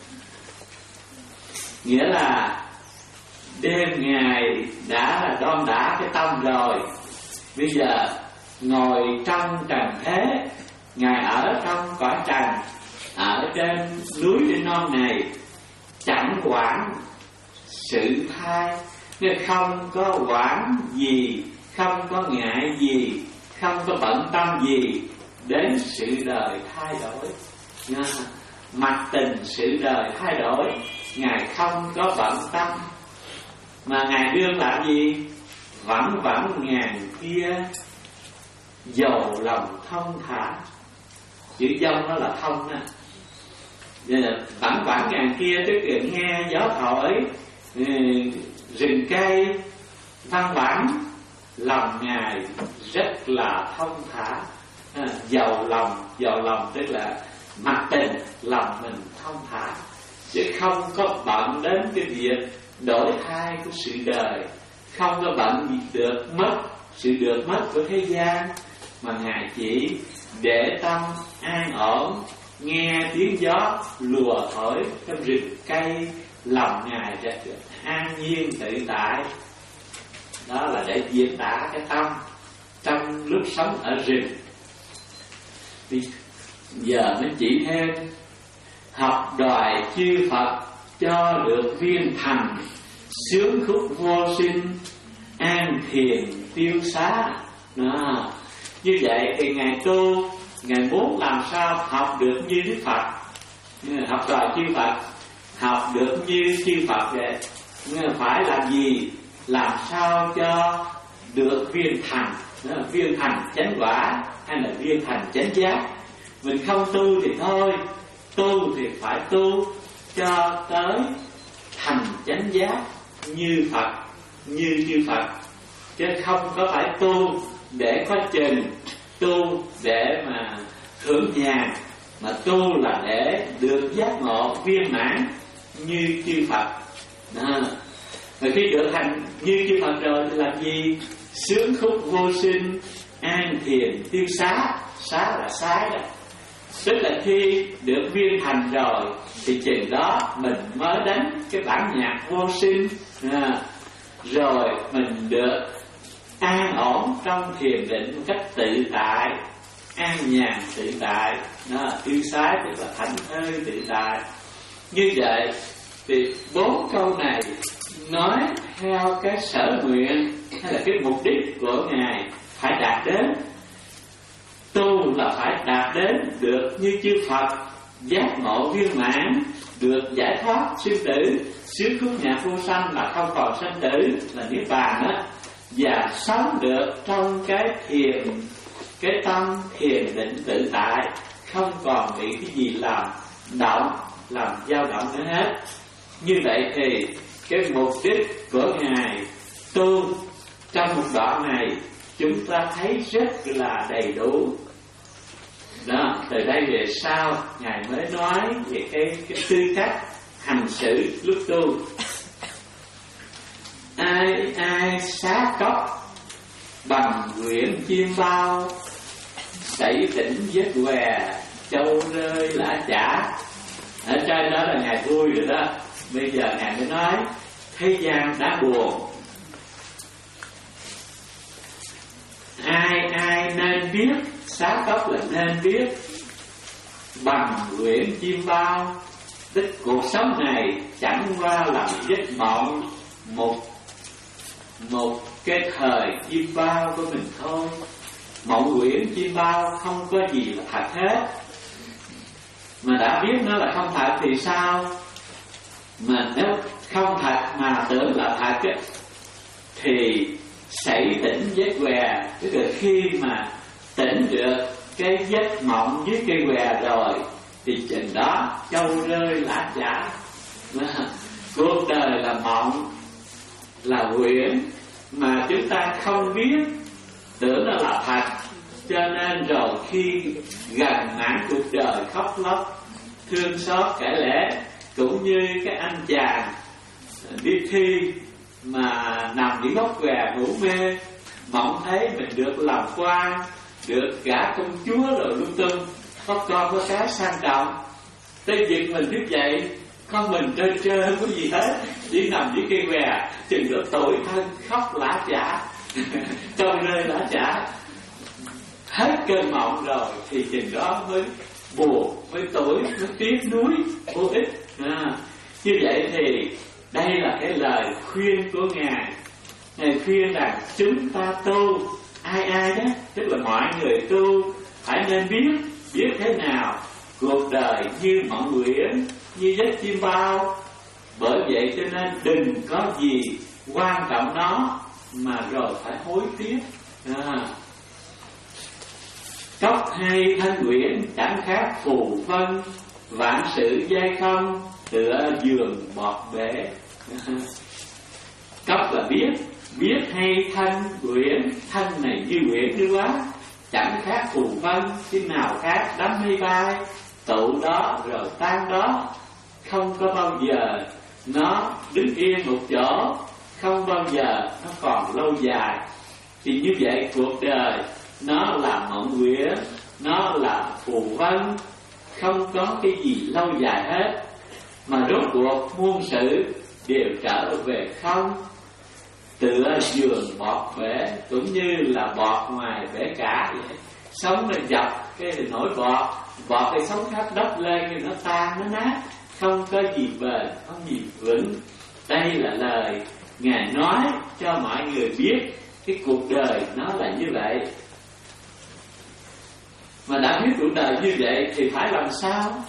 Nghĩa là đêm Ngài đã là đon đã cái tâm rồi, bây giờ ngồi trong trần thế, Ngài ở trong cõi trần, ở trên núi trên non này, chẳng quản sự thay, nên không có quản gì, không có ngại gì, không có bận tâm gì đến sự đời thay đổi. Mặc tình sự đời thay đổi, Ngài không có bận tâm, mà Ngài đương làm gì? Vẳng vẳng ngàn kia dầu lòng thông thả. Chữ dông đó là thông đó. Nên là vẳng vẳng ngàn kia, tức là nghe gió thổi, rừng cây văng vẳng, lòng Ngài rất là thông thả. À, giàu lòng, giàu lòng tức là mặc tình, lòng mình thông thả, chứ không có bận đến cái việc đổi thay của sự đời, không có bận gì được mất, sự được mất của thế gian, mà Ngài chỉ để tâm an ổn, nghe tiếng gió lùa thổi trong rừng cây, lòng Ngài rất an nhiên tự tại. Đó là để diễn tả cái tâm trong lúc sống ở rừng. Bây giờ mới chỉ thêm: học đòi chư Phật cho được viên thành, sướng khúc vô sinh, an thiền tiêu xá. Đó. Như vậy thì Ngài tu, Ngài muốn làm sao học được như Đức Phật. Học đòi chư Phật, học được như chư Phật vậy, phải làm gì? Làm sao cho được viên thành, viên thành chánh quả hay là viên thành chánh giác. Mình không tu thì thôi, tu thì phải tu cho tới thành chánh giác như Phật, như chư Phật, chứ không có phải tu để có chừng, tu để mà hưởng nhàn, mà tu là để được giác ngộ viên mãn như chư Phật. Đó. Và khi được thành như chư Phật rồi thì làm gì? Sướng khúc vô sinh, an thiền tiêu xá. Xá là sái đó, tức là khi được viên thành rồi thì chừng đó mình mới đánh cái bản nhạc vô sinh, à, rồi mình được an ổn trong thiền định một cách tự tại, an nhàn tự tại. Đó, tiêu xái tức là thảnh thơi tự tại. Như vậy thì bốn câu này nói theo cái sở nguyện hay là cái mục đích của Ngài phải đạt đến. Tu là phải đạt đến được như chư Phật, giác ngộ viên mãn, được giải thoát sinh tử, xứ khúc nhạc vô sanh là không còn sanh tử, là niết bàn đó, và sống được trong cái thiền, cái tâm thiền định tự tại, không còn bị cái gì làm động, làm dao động nữa hết. Như vậy thì cái mục đích của Ngài tu trong một đoạn này chúng ta thấy rất là đầy đủ. Đó, từ đây về sau Ngài mới nói về cái, cái tư cách hành xử lúc tu. Ai ai xá cốc bằng quyển chim bao, sảy tỉnh vết què, châu rơi lã chả. Ở trên đó là Ngài vui rồi đó. Bây giờ Ngài mới nói thế gian đã buồn, ai ai nên biết. Xá cốc là nên biết. Bằng quyển chim bao, tức cuộc sống này chẳng qua là giấc mộng, một một cái thời chim bao của mình thôi. Mộng quyển chim bao không có gì là thật hết. Mà đã biết nó là không thật thì sao? Mà nếu không thật mà tưởng là thật ấy, thì sảy tỉnh vết què, tức là khi mà tỉnh được cái giấc mộng với cây què rồi thì chừng đó châu rơi lã chả. Cuộc đời là mộng, là quyển mà chúng ta không biết, tưởng nó là thật, cho nên rồi khi gần mãn cuộc đời khóc lóc thương xót kể lể cũng như cái anh chàng đi thi mà nằm dưới gốc gà ngủ mê, mộng thấy mình được làm quan, được gả công chúa rồi lung tung, có con có cái sang trọng. Tới việc mình thức dậy, con mình trơ trơ không có gì hết, chỉ nằm dưới cây gà, chừng đó tội thân khóc lã chả, trôi rơi lã chả. Hết cơn mộng rồi thì chừng đó mới buồn, mới tối, mới tiếc nuối vô ích. À, như vậy thì đây là cái lời khuyên của Ngài. Ngài khuyên rằng chúng ta tu, ai ai đó, tức là mọi người tu phải nên biết, biết thế nào cuộc đời như mộng nguyễn, như giấc chim bao. Bởi vậy cho nên đừng có gì quan trọng nó mà rồi phải hối tiếc. À, cốc hay thanh quyển chẳng khác phù vân, vạn sự dai không tựa giường bọt bể. Cốc là biết, biết hay thanh quyển, thanh này như quyển như quá, chẳng khác phù vân, chứ nào khác đám mây bay, tụ đó rồi tan đó, không có bao giờ nó đứng yên một chỗ, không bao giờ nó còn lâu dài. Thì như vậy cuộc đời nó là mộng quyển, nó là phù vân, không có cái gì lâu dài hết, mà rốt cuộc muôn sự đều trở về không. Tựa giường bọt bể, cũng như là bọt ngoài bể cả vậy. Sống nó dập cái thì nổi bọt, bọt cái sống khắp đất lên thì nó tan, nó nát, không có gì bền, không gì vững. Đây là lời Ngài nói cho mọi người biết cái cuộc đời nó là như vậy. Mà đã biết cuộc đời như vậy thì phải làm sao?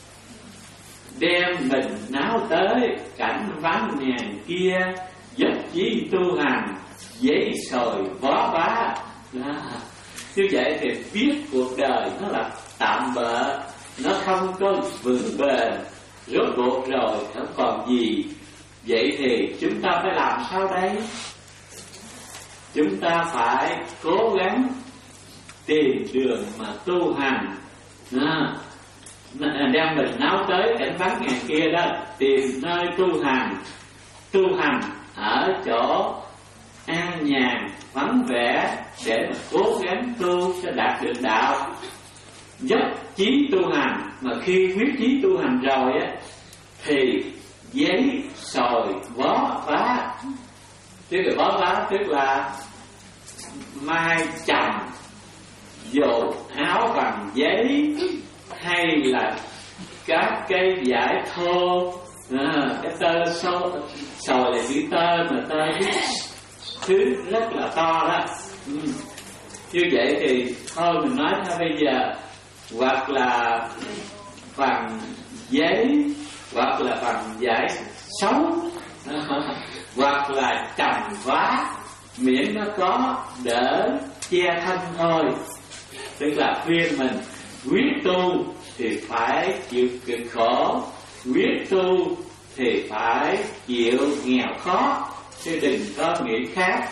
Đem mình náo tới cảnh vắng nhàn kia, dốc chí tu hành, giấy sồi bó bá. À, như vậy thì biết cuộc đời nó là tạm bợ, nó không có vững bền, rốt cuộc rồi không còn gì. Vậy thì chúng ta phải làm sao đây? Chúng ta phải cố gắng tìm đường mà tu hành. À, đem mình náo tới cảnh vắng ngàn kia đó, tìm nơi tu hành. Tu hành ở chỗ an nhàn, vắng vẻ, để mà cố gắng tu cho đạt được đạo. Dốc chí tu hành, mà khi quyết chí tu hành rồi á, thì giấy sồi bó vá. Tức là bó vá tức là mai chồng dù áo bằng giấy, hay là các cây vải thô. À, cái tơ sồi, sồi là chữ tơ, mà tơ thứ rất là to đó. Ừ. Như vậy thì thôi mình nói theo bây giờ, hoặc là bằng giấy, hoặc là bằng vải sống, hoặc là trầm vá, miễn nó có đỡ che thân thôi. Tức là khuyên mình quyết tu thì phải chịu cực khổ, quyết tu thì phải chịu nghèo khó, chứ đừng có nghĩ khác.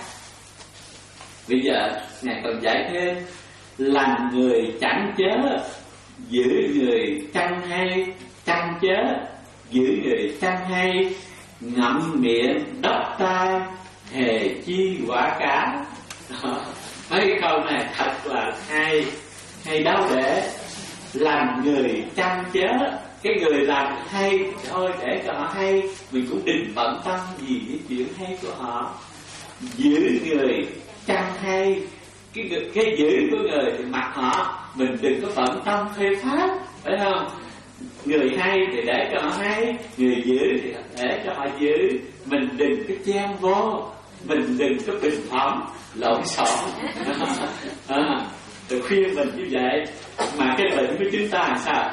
Bây giờ Ngài còn dạy thêm: lành người chẳng chớ, giữ người chăng hay, chăng chớ, giữ người chăng hay, ngậm miệng đắp tai, hề chi quả cả. Mấy cái câu này thật là hay, hay đau để. Làm người chăng chớ, cái người làm hay thôi để cho họ hay, mình cũng đừng bận tâm gì với chuyện hay của họ. Giữ người chăng hay, cái, cái giữ của người thì mặc họ, mình đừng có bận tâm phê pháp, phải không? Người hay thì để cho họ hay, người giữ thì để cho họ giữ. Mình đừng có chen vô, mình đừng có bình phẩm lộn xộn. À, tôi khuyên mình như vậy. Mà cái bệnh của chúng ta là sao?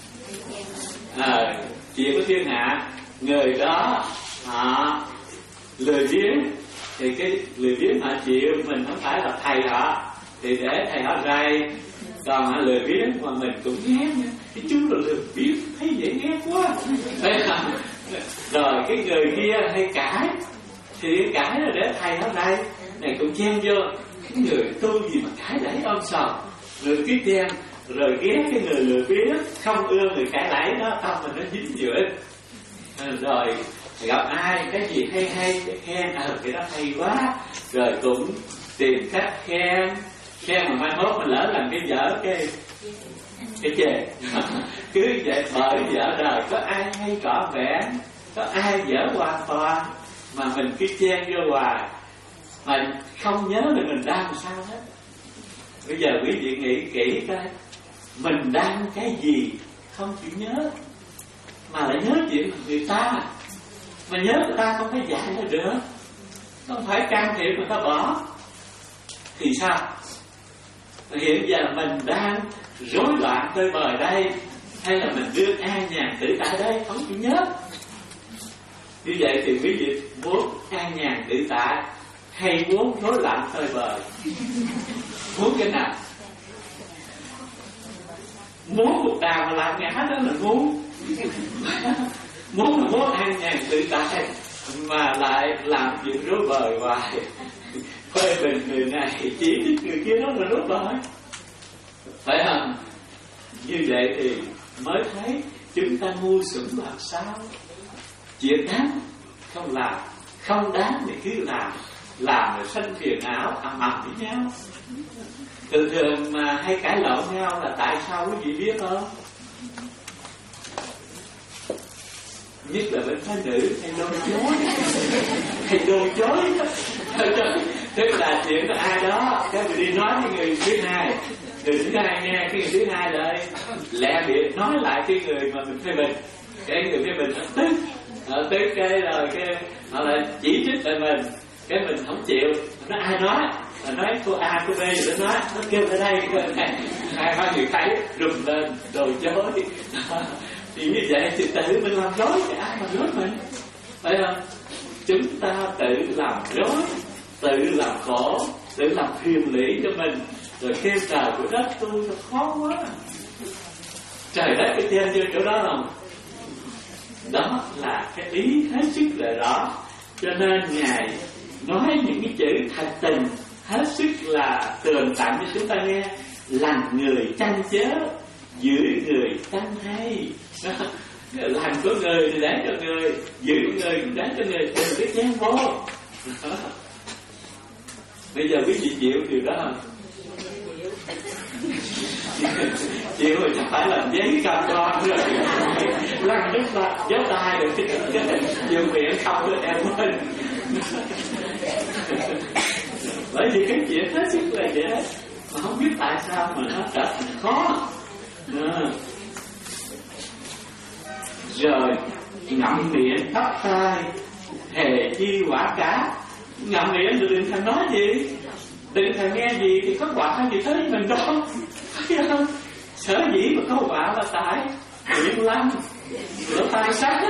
À, chuyện của thiên hạ, người đó họ lười biếng thì cái lười biếng họ chịu, mình không phải là thầy họ thì để thầy họ rầy. Còn họ lười biếng mà mình cũng ghét nữa, cái chú là lười biếng, thấy vậy ghét quá. Rồi cái người kia hay cãi thì cãi là để thầy họ rầy, này cũng chen vô. Cái người tu gì mà cãi đẩy ôm sòm, rồi cái chen, rồi ghét cái người lười biếng, không ưa người cãi đẩy đó, tâm mình nó dính nhiều ít. rồi gặp ai cái gì hay hay cái khen, ờ cái đó hay quá, rồi cũng tìm cách khen, khen mà mai mốt mình lỡ làm cái dở cái cái chê. Cứ vậy, bởi vợ đời có ai hay cỏ vẽ, có ai dở hoàn toàn, mà mình cứ chen vô hoài mà không nhớ là mình đang làm sao hết. Bây giờ quý vị nghĩ kỹ coi, mình đang cái gì không chịu nhớ, mà lại nhớ chuyện người ta, mà nhớ người ta không phải dạy ra được, không phải can thiệp người ta bỏ, thì sao? Hiện giờ mình đang rối loạn tơi bời đây, hay là mình đưa an nhàn tự tại đây, không chịu nhớ. Như vậy thì quý vị muốn an nhàn tự tại hay muốn rối loạn tơi bời? Muốn cái nào? Muốn cuộc đào mà làm ngã đó là muốn. Muốn là muốn an nhàn tự tại, mà lại làm chuyện rối bời hoài, phê bình người này chỉ trích người kia, đó là rối bời, phải không? Như vậy thì mới thấy chúng ta ngu xuẩn làm sao. Chuyện đáng không làm, không đáng thì cứ làm, làm rồi sanh phiền não ầm ầm với nhau. Thường thường mà hay cãi lộn nhau là tại sao quý vị biết không? Nhất là bên phái nữ hay đôi chối, hay đôi chối. Tức là chuyện của ai đó, cái mình đi nói với người thứ hai, người thứ hai nghe, cái người thứ hai lại lẹ miệng nói lại cái người mà mình phê bình, cái người phê bình nó tức, nó tức cái rồi cái họ lại chỉ trích lại mình, cái mình không chịu, nó ai nói, nó nói cô A cô B rồi nó nói, nó kêu ở đây kêu ở đây, hai ba người thấy rùng lên rồi chối. Thì như vậy thì tự mình làm rối, thì ai mà rối mình, phải không? Chúng ta tự làm rối, tự làm khổ, tự làm phiền lụy cho mình, rồi kêu trời của đất tôi nó khó quá. Trời đất cái trên vô chỗ đó không? Đó là cái ý hết sức là rõ. Cho nên Ngài nói những cái chữ thật tình hết sức là tường tận cho chúng ta nghe. Lành người chăn chớ, giữ người chăn hay. Lành của người thì đáng cho người, giữ của người thì đáng cho người, đừng cái chén vô. Bây giờ quý vị chịu điều đó không? Chịu rồi chắc phải làm giấy cầm con rồi, lăn nước ta, giấu tay được cái nhiều miệng không được em ơi. Bởi vì cái chuyện hết sức là dễ, mà không biết tại sao mà nó trở thành khó. À. Rồi ngậm miệng tóc tai, hề chi quả cá. Ngậm miệng thì đừng thèm nói gì, đừng thèm nghe gì thì có quả gì tới mình đâu, thấy không? Sở dĩ mà có quả là tại miệng lăng, lỗ tai sắc.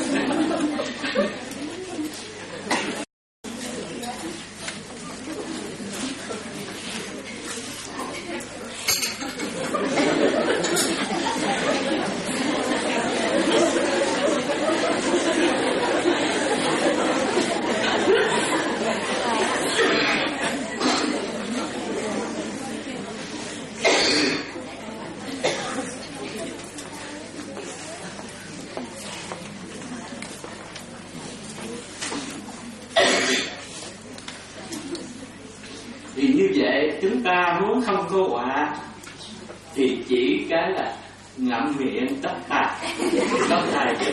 Chúng ta muốn không có quả thì chỉ cái là ngậm miệng tóc tai, tóc tai chứ.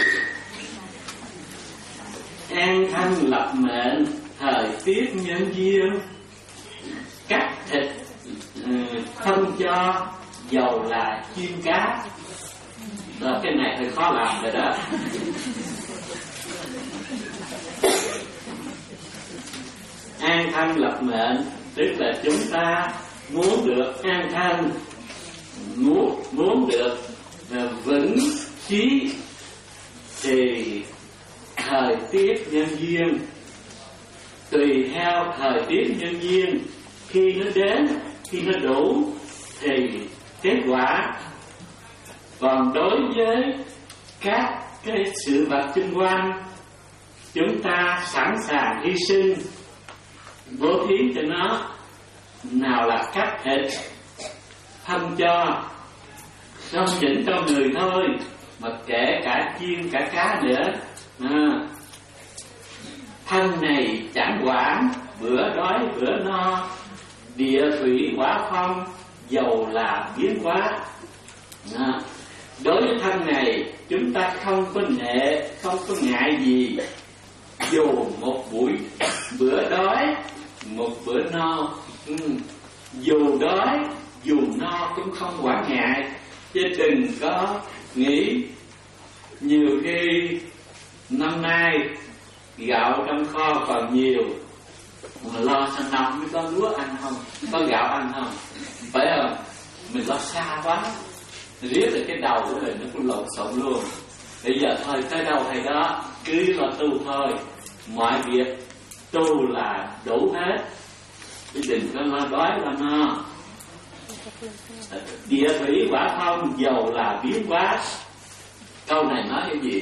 An thân lập mệnh, thời tiết nhân duyên, cắt thịt phân cho, dầu là chim cá. Đó, cái này hơi khó làm rồi đó. An thân lập mệnh tức là chúng ta muốn được an thân, muốn muốn được uh, vững chí, thì thời tiết nhân duyên, tùy theo thời tiết nhân duyên, khi nó đến, khi nó đủ thì kết quả. Còn đối với các cái sự vật xung quanh, chúng ta sẵn sàng hy sinh, bố thí cho nó, nào là cắt thịt phân cho, không chỉnh cho người thôi, mà kể cả chiên cả cá nữa. À, thân này chẳng quản, bữa đói bữa no, địa thủy hỏa phong, dầu là biến hóa. À, đối với thân này chúng ta không có nệ, không có ngại gì. Dù một buổi bữa đói, một bữa no, ừ, dù đói dù no cũng không quản ngại. Chứ đừng có nghĩ nhiều khi năm nay gạo trong kho còn nhiều mà lo sang năm mới có lúa ăn không, có gạo ăn không, phải không? Mình lo xa quá, riết rồi cái đầu của mình nó cũng lộn xộn luôn. Bây giờ thôi tới đâu hay đó, cứ lo tu thôi, mọi việc tu là đủ hết, chứ đừng có lo đói lo no. Địa thủy hỏa phong, dầu là biến hóa. Câu này nói cái gì?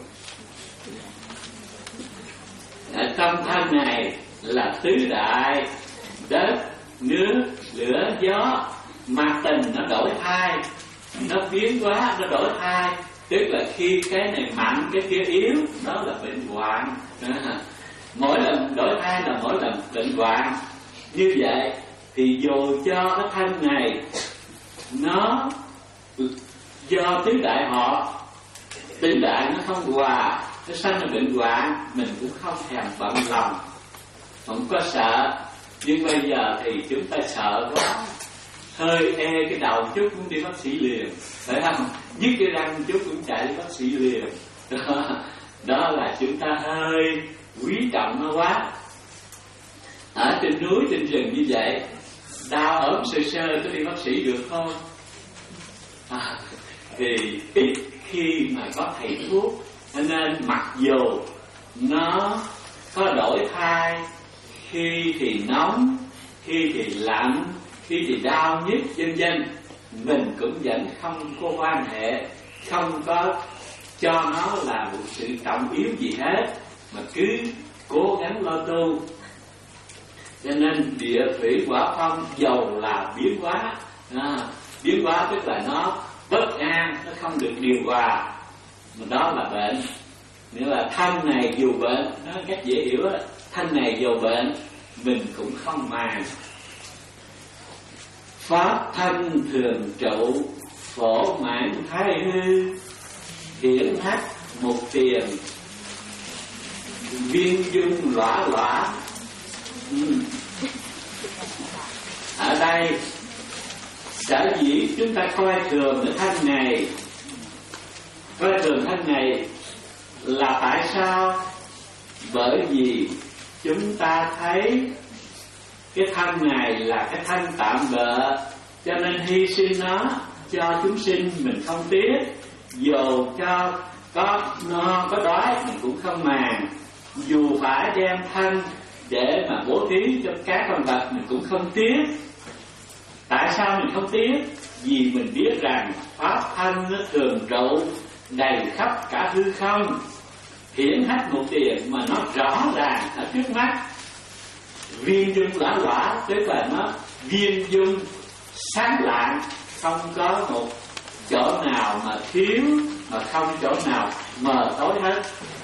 Ở trong thân này là tứ đại: đất, nước, lửa, gió. Mà tình nó đổi thay, nó biến hóa, nó đổi thay. Tức là khi cái này mạnh, cái kia yếu, đó là bệnh hoạn. Mỗi lần đổi thay là mỗi lần bệnh hoạn. Như vậy thì dù cho cái thân này nó do tứ đại họ, tứ đại nó không hòa, nó sanh ra bệnh hoạn, mình cũng không thèm bận lòng, không có sợ. Nhưng bây giờ thì chúng ta sợ quá, hơi e cái đầu chút cũng đi bác sĩ liền, phải không? Nhức cái răng chút cũng chạy đi bác sĩ liền. Đó, đó là chúng ta hơi quý trọng nó quá. Ở trên núi, trên rừng như vậy, đau ốm sơ sơ có đi bác sĩ được không? À, thì ít khi mà có thầy thuốc, cho nên mặc dù nó có đổi thay, khi thì nóng, khi thì lạnh, khi thì đau nhức vân vân, mình cũng vẫn không có quan hệ, không có cho nó là một sự trọng yếu gì hết, mà cứ cố gắng lo tu. Cho nên địa thủy hỏa phong, dầu là biến hóa. À, biến hóa tức là nó bất an, nó không được điều hòa, mà đó là bệnh. Nghĩa là thân này dù bệnh, nó cách dễ hiểu đó, thân này dù bệnh mình cũng không màng. Pháp thân thường trụ, phổ mãn thái hư, hiển hách một tiền, viên dung lõa lõa. Ừ. Ở đây sở dĩ chúng ta coi thường cái thân này, coi thường thân này là tại sao? Bởi vì chúng ta thấy cái thân này là cái thân tạm bợ, cho nên hy sinh nó cho chúng sinh mình không tiếc. Dù cho có no có đói mình cũng không màng, dù phải đem thân để mà bố thí cho các con vật mình cũng không tiếc. Tại sao mình không tiếc? Vì mình biết rằng pháp thân nó thường trụ, đầy khắp cả hư không, hiển hách một tiền mà nó rõ ràng ở trước mắt. Viên dung lõa lõa tức là nó viên dung sáng lạng, không có một chỗ nào mà thiếu, mà không chỗ nào mờ tối hết.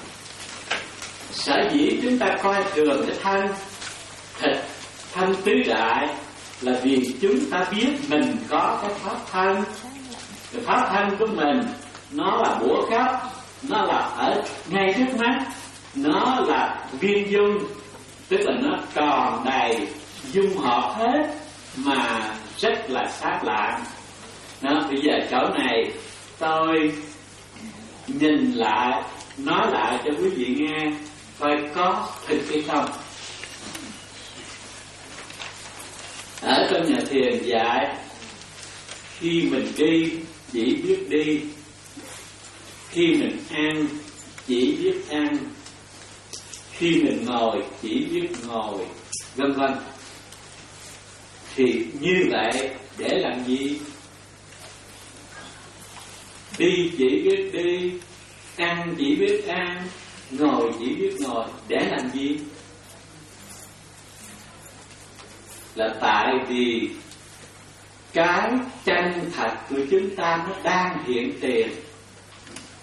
Sở dĩ chúng ta coi thường cái thân thịt, thân tứ đại là vì chúng ta biết mình có cái pháp thân. Cái pháp thân của mình nó là bủa khắp, nó là ở ngay trước mắt, nó là viên dung, tức là nó tròn đầy dung hợp hết mà rất là sát lạ. Đó, bây giờ chỗ này tôi nhìn lại, nói lại cho quý vị nghe coi có thực hay không. Ở trong nhà thiền dạy, khi mình đi chỉ biết đi, khi mình ăn chỉ biết ăn, khi mình ngồi chỉ biết ngồi, vân vân. Thì như vậy để làm gì? Đi chỉ biết đi, ăn chỉ biết ăn, ngồi chỉ biết ngồi, để làm gì? Là tại vì cái chân thật của chúng ta nó đang hiện tiền.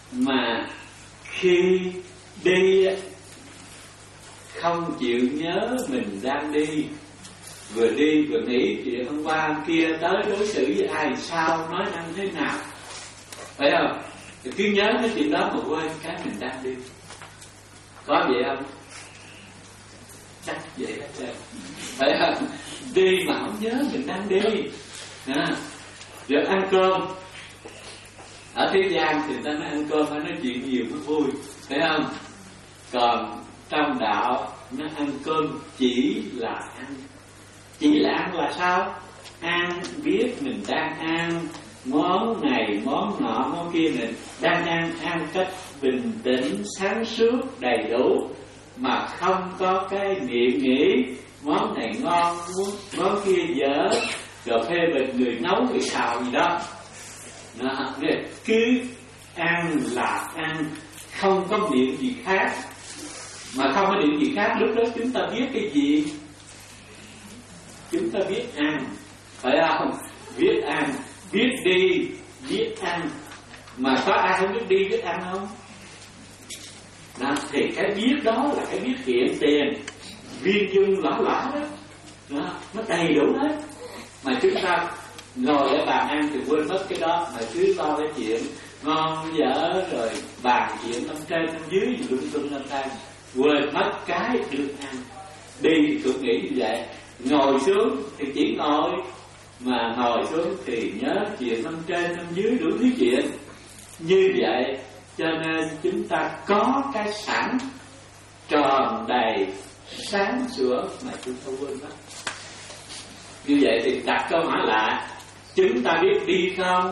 mà khi đi không chịu nhớ mình đang đi, vừa đi vừa nghĩ chuyện hôm qua hôm kia, tới đối xử với ai sao, nói năng thế nào, phải không? Thì cứ nhớ cái chuyện đó mà quên cái mình đang đi. Có vậy không? Chắc vậy hết trơn, phải không? Đi mà không nhớ mình đang đi. À, rồi ăn cơm ở thế gian thì ta nói ăn cơm phải nói chuyện nhiều mới vui, phải không? Còn trong đạo nó ăn cơm chỉ là ăn. Chỉ là ăn là sao? Ăn biết mình đang ăn món này, món nọ, món kia, mình đang ăn, ăn cách bình tĩnh, sáng suốt, đầy đủ, mà không có cái niệm nghĩ món này ngon, món kia dở, rồi phê bình người nấu, người xào gì đó. Đó, cứ ăn là ăn, không có niệm gì khác. Mà không có niệm gì khác, lúc đó chúng ta biết cái gì? Chúng ta biết ăn, phải không? Biết ăn, biết đi, biết ăn. Mà có ai không biết đi, biết ăn không? Đó, thì cái biết đó là cái biết hiện tiền, viên dung lõ lõ đó. Đó, nó đầy đủ hết. Mà chúng ta ngồi ở bàn ăn thì quên mất cái đó, mà cứ lo cái chuyện ngon dở, rồi bàn chuyện năm trên năm dưới gì lung tung năm tan, quên mất cái được ăn. Đi thì cũng nghĩ như vậy, ngồi xuống thì chỉ ngồi, mà ngồi xuống thì nhớ chuyện năm trên năm dưới đủ thứ chuyện. Như vậy cho nên chúng ta có cái sẵn tròn đầy sáng sủa mà chúng ta quên mất. Như vậy thì đặt câu hỏi lại, chúng ta biết đi không?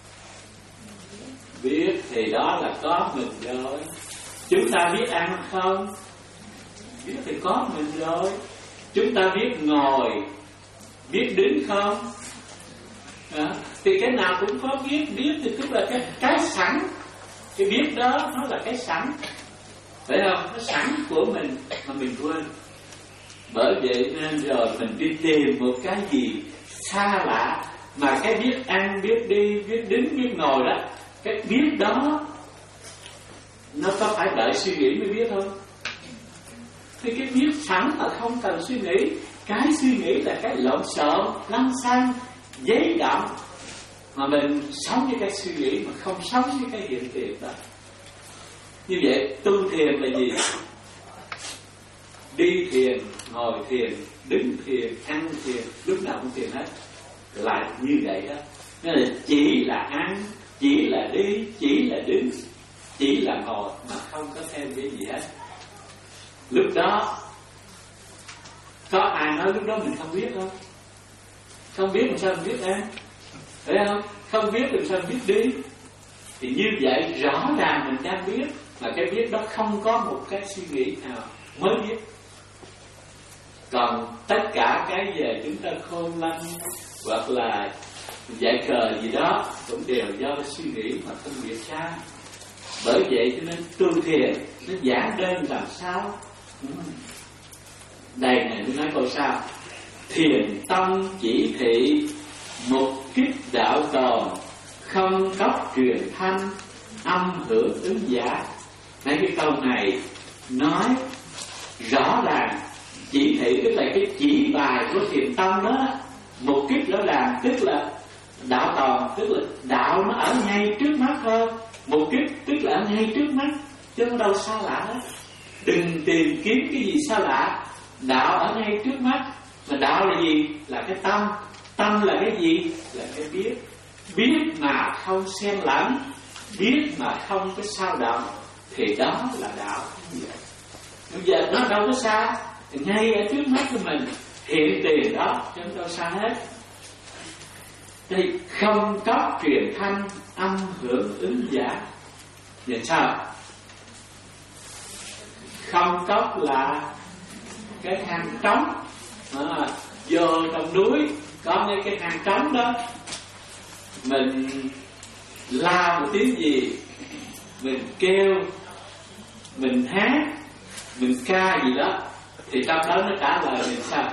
Biết thì đó là có mình rồi. Chúng ta biết ăn không? Biết thì có mình rồi. Chúng ta biết ngồi, biết đứng không? Đó. Thì cái nào cũng có biết. Biết thì tức là cái, cái sẵn. Cái biết đó nó là cái sẵn, phải không? Nó sẵn của mình mà mình quên. Bởi vậy nên rồi mình đi tìm một cái gì xa lạ, mà cái biết ăn, biết đi, biết đứng, biết ngồi đó, cái biết đó nó có phải đợi suy nghĩ mới biết không? Thì cái biết sẵn là không cần suy nghĩ. Cái suy nghĩ là cái lộn xộn, lăng xăng, giấy động, mà mình sống với cái suy nghĩ mà không sống với cái hiện tiền đó. Như vậy tu thiền là gì? Đi thiền, ngồi thiền, đứng thiền, ăn thiền, lúc nào cũng thiền hết. Lại như vậy đó. Nên là chỉ là ăn, chỉ là đi, chỉ là đứng, chỉ là ngồi, mà không có thêm cái gì hết. Lúc đó có ai nói lúc đó mình không biết không? Không biết làm sao mình biết ăn, phải không? Không biết làm sao mình biết đi. Thì như vậy rõ ràng mình đang biết, mà cái biết đó không có một cái suy nghĩ nào mới biết. Còn tất cả cái về chúng ta khôn lanh hoặc là giải cờ gì đó cũng đều do suy nghĩ mà phân biệt sai. Bởi vậy cho nên tu thiền nó giản đơn làm sao? Đây này tôi nói câu sao: thiền tông chỉ thị một kiếp đạo tồn, không cốc truyền thanh, âm hưởng ứng giả. Mấy cái câu này nói rõ ràng chỉ thị, tức là cái chỉ bài của thiền tông đó. Một kiếp đó làm tức là đạo tồn, tức là đạo nó ở ngay trước mắt thôi. Một kiếp tức là ở ngay trước mắt, chứ không đâu xa lạ hết. Đừng tìm kiếm cái gì xa lạ. Đạo ở ngay trước mắt. Mà đạo là gì? Là cái tâm. Tâm là cái gì? Là cái biết. Biết mà không xen lẫn, biết mà không có sao động, thì đó là đạo. Bây giờ nó đâu có xa, ngay ở trước mắt của mình, hiện tiền đó, chứ đâu xa hết. Thì không có truyền thanh, âm hưởng ứng giả. Vậy sao? Không cốc là cái hang trống, à, vô trong núi có mấy cái hang trống đó, mình la một tiếng gì, mình kêu, mình hát, mình ca gì đó, thì trong đó nó trả lời mình sao?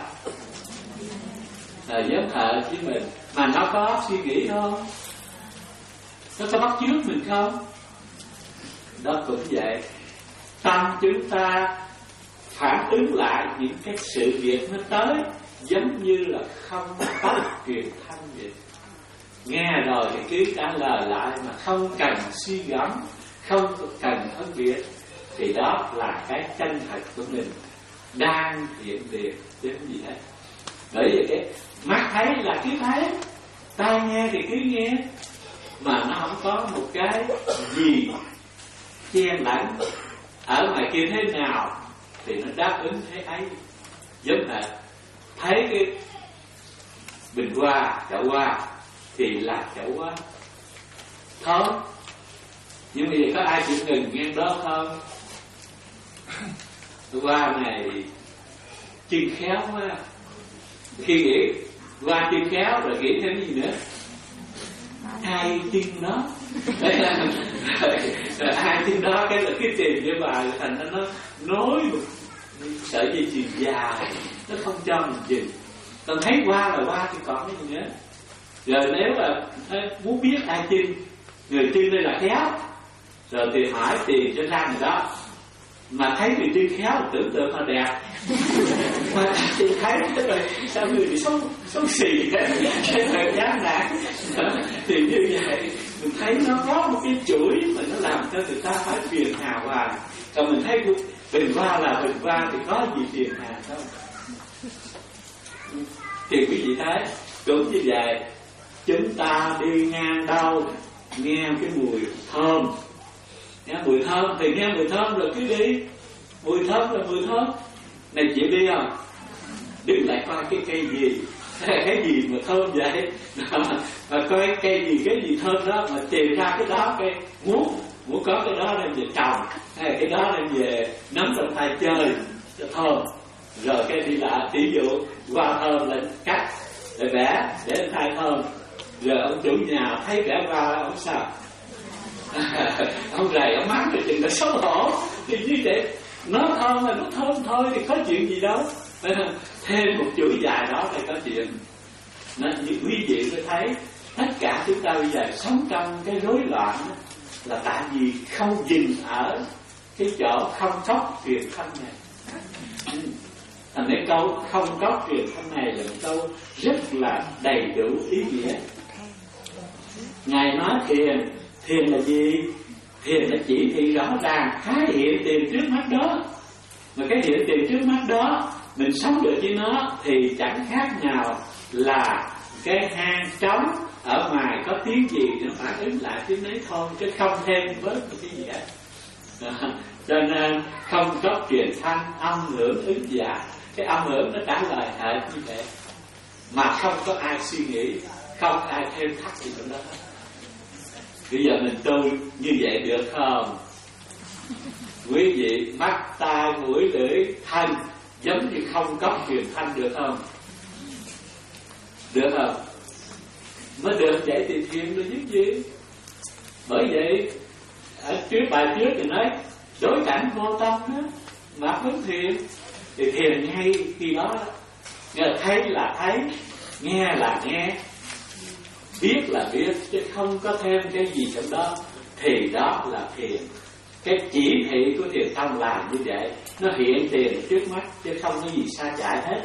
Là giấc thợ với mình. Mà nó có suy nghĩ không? Nó có bắt chước mình không? Đó cũng vậy. Tâm chúng ta phản ứng lại những cái sự việc nó tới, giống như là không có truyền thanh vậy. Nghe rồi thì cứ trả lời lại mà không cần suy gẫm, không cần phân biệt, thì đó là cái chân thật của mình đang hiện tiền chứ gì hết. Bởi vì cái mắt thấy là cứ thấy, tai nghe thì cứ nghe, mà nó không có một cái gì chen lẫn. Ở ngoài kia thế nào thì nó đáp ứng thế ấy. Giống là thấy cái bình hoa, chậu hoa thì là chậu hoa thơm. Nhưng bây giờ có ai chịu ngừng nghe đó không? Hoa này chân khéo quá. Khi nghĩ hoa chân khéo rồi nghĩ thêm cái gì nữa? Ai chân đó? Rồi ai chân đó cái là cái tiền với bà thành nó nó nối sợi dây chuyền dài, nó không cho mình chừng. Còn thấy hoa là hoa thì còn cái gì nữa. Rồi nếu mà muốn biết ai chân, người chân đây là khéo, rồi thì hỏi tiền cho ra người đó. Mà thấy người chân khéo tưởng tượng họ đẹp, mà thì thấy rồi sao người thì sống sống xì cái thời chán nản. Thì như vậy mình thấy nó có một cái chuỗi mà nó làm cho người ta phải phiền hà hoài. Còn mình thấy bình hoa là bình hoa thì có gì phiền hà không? Thì quý vị thấy cũng như vậy. Chúng ta đi ngang đâu nghe cái mùi thơm, nghe mùi thơm thì nghe mùi thơm rồi cứ đi. Mùi thơm là mùi thơm. Này chịu đi không? Đứng lại coi cái cây gì, cái gì mà thơm vậy. Mà coi cây gì, cái gì thơm đó, mà tìm ra cái đó, cái muốn muốn có cái đó đem về trồng, hay cái đó đem về nắm trong tay chơi cho thơm. Rồi cái đi lại, ví dụ hoa thơm là cắt rồi vẽ để thay thơm. Rồi ông chủ nhà thấy vẽ hoa ông sao? Ông rầy ông mắng rồi chừng đã xấu hổ. Thì như vậy nó thơm là nó thơm thôi, thì có chuyện gì đâu. Thêm một chuỗi dài đó thì có chuyện. Nó, như quý vị có thấy tất cả chúng ta bây giờ sống trong cái rối loạn đó, là tại vì không dừng ở cái chỗ không cốc truyền thanh này. Thành cái câu không cốc truyền thanh này là một câu rất là đầy đủ ý nghĩa. Ngài nói thiền, thiền là gì? Thiền là chỉ thị rõ ràng cái hiện tiền trước mắt đó. Mà cái hiện tiền trước mắt đó mình sống được với nó thì chẳng khác nào là cái hang trống ở ngoài có tiếng gì nó phản ứng lại tiếng ấy thôi, chứ không thêm với một cái gì hết. Cho nên không có truyền thanh, âm hưởng ứng dạ. Cái âm hưởng nó trả lời hệt như vậy, mà không có ai suy nghĩ, không ai thêm thắt gì trong đó hết. Bây giờ mình tu như vậy được không? Quý vị mắt, tai, mũi, lưỡi, thân giống như không có truyền thanh được không? Được không? Mới được vậy thì thiền được giúp gì? Bởi vậy ở trước bài trước thì nói đối cảnh vô tâm đó, mà hướng thiền. Thì thiền ngay khi đó, nghe thấy là thấy, nghe là nghe, biết là biết, chứ không có thêm cái gì trong đó. Thì đó là thiền. Cái chỉ thị của thiền tông là như vậy, nó hiện tiền trước mắt chứ không có gì xa chạy hết.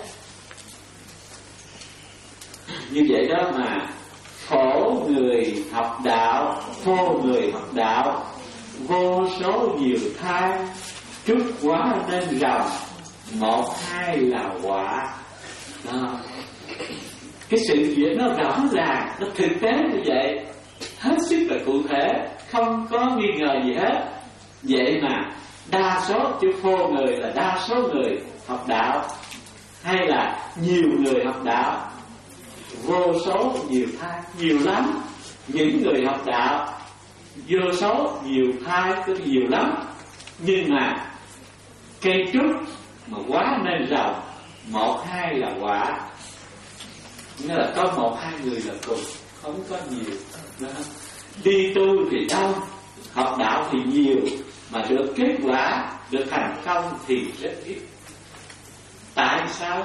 Như vậy đó mà khổ người học đạo, vô người học đạo, vô số nhiều thai, trút quá nên rồng, một hai là quả. Đó. Cái sự việc nó rõ ràng, nó thực tế như vậy, hết sức là cụ thể, không có nghi ngờ gì hết. Vậy mà đa số, chứ vô người là đa số người học đạo, hay là nhiều người học đạo, vô số nhiều thai, nhiều lắm. Những người học đạo vô số nhiều thai có nhiều lắm, nhưng mà cây trúc mà quá nên rồng, một hai là quả. Nghĩa là có một hai người là cùng, không có nhiều đó. Đi tu thì đông, học đạo thì nhiều, mà được kết quả, được thành công thì rất ít. Tại sao?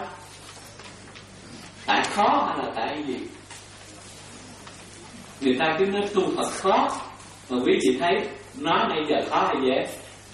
Tại khó hay là tại gì? Người ta cứ nói tu Phật khó, mà quý vị thấy nói bây giờ khó hay dễ?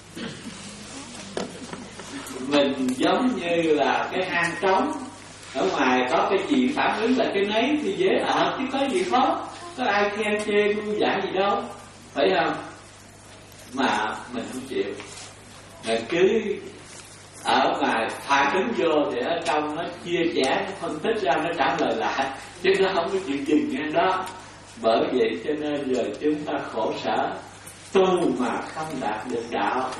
Mình giống như là cái hang trống, ở ngoài có cái gì phản ứng là cái nấy thì dễ ở, chứ có gì khó, có ai khen chê vui giải gì đâu, phải không? Mà mình không chịu, mình cứ ở ngoài phản ứng vô thì ở trong nó chia sẻ, nó phân tích ra, nó trả lời lại, chứ nó không có chịu chừng ngang đó. Bởi vậy cho nên giờ chúng ta khổ sở, tu mà không đạt được đạo.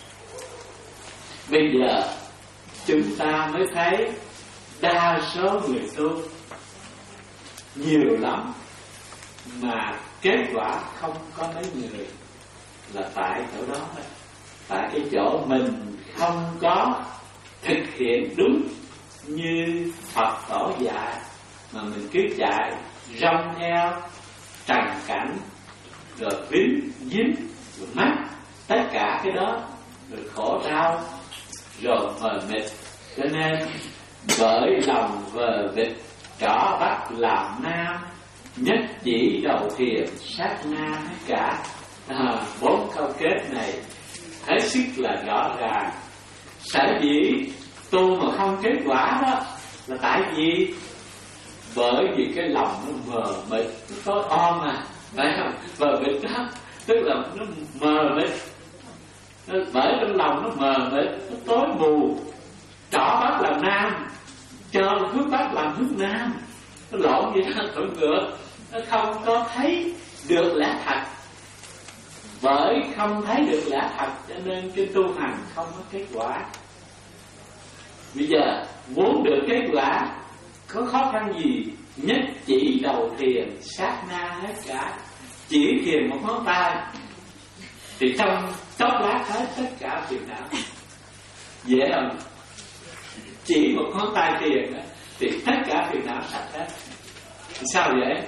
Bây giờ chúng ta mới thấy đa số người tu nhiều lắm mà kết quả không có mấy người, là tại chỗ đó, tại cái chỗ mình không có thực hiện đúng như Phật tổ dạy, mà mình cứ chạy rong theo trần cảnh, rồi vính dính rồi mắc tất cả cái đó, rồi khổ đau, rồi mờ mịt. Cho nên bởi lòng vờ vịt, trỏ bắt làm nam, nhất chỉ đầu thiền sát na hết cả. À, bốn câu kết này hết sức là rõ ràng. Sở dĩ tu mà không kết quả đó là tại vì bởi vì cái lòng nó mờ mịt, nó tối om mà, phải không? Mờ mịt đó tức là nó mờ mịt, nó, bởi trong lòng nó mờ mịt, nó tối mù. Trỏ bắt làm nam, cho hướng bắc làm hướng nam, nó lộn vậy đó, tội ngược. Nó không có thấy được lẽ thật. Bởi không thấy được lẽ thật cho nên cái tu hành không có kết quả. Bây giờ muốn được kết quả có khó khăn gì? Nhất chỉ đầu thiền sát na hết cả. Chỉ thiền một ngón tay thì trong chốc lát hết tất cả phiền não. Dễ không? Chỉ một ngón tay thiền thì tất cả phiền não sạch hết. Sao vậy?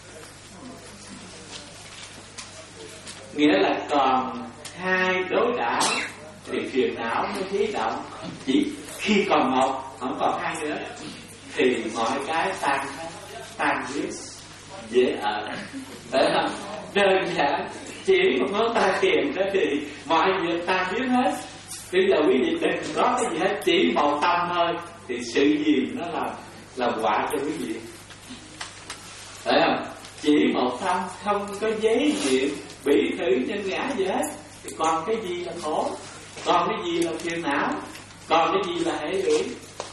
Nghĩa là còn hai đối đãi thì phiền não mới khí động. Chỉ khi còn một, không còn hai nữa thì mọi cái tan hết, tan biến, dễ ở, phải không? Đơn giản, chỉ một ngón tay thiền đó thì mọi việc tan biến hết. Bây giờ quý vị đừng có cái gì hết, chỉ một tâm thôi thì sự gì nó làm làm quả cho quý vị, phải không? Chỉ một tâm, không có giấy diện bị thử nhân ngã gì hết, thì còn cái gì là khổ, còn cái gì là phiền não, còn cái gì là hệ lụy.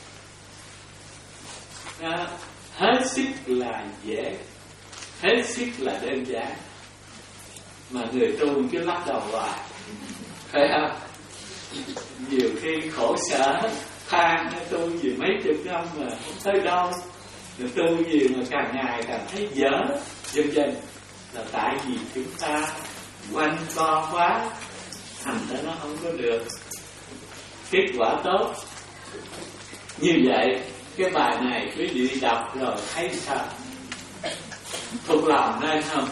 À, hết sức là dễ, hết sức là đơn giản, mà người tu cứ lắc đầu hoài, phải không? Nhiều khi khổ sở than tu gì mấy chục năm mà không tới đâu, rồi tu gì mà càng ngày càng thấy dở, dần dần là tại vì chúng ta quanh co quá, thành ra nó không có được kết quả tốt. Như vậy cái bài này quý vị đọc rồi thấy sao? Thuộc lòng nên không?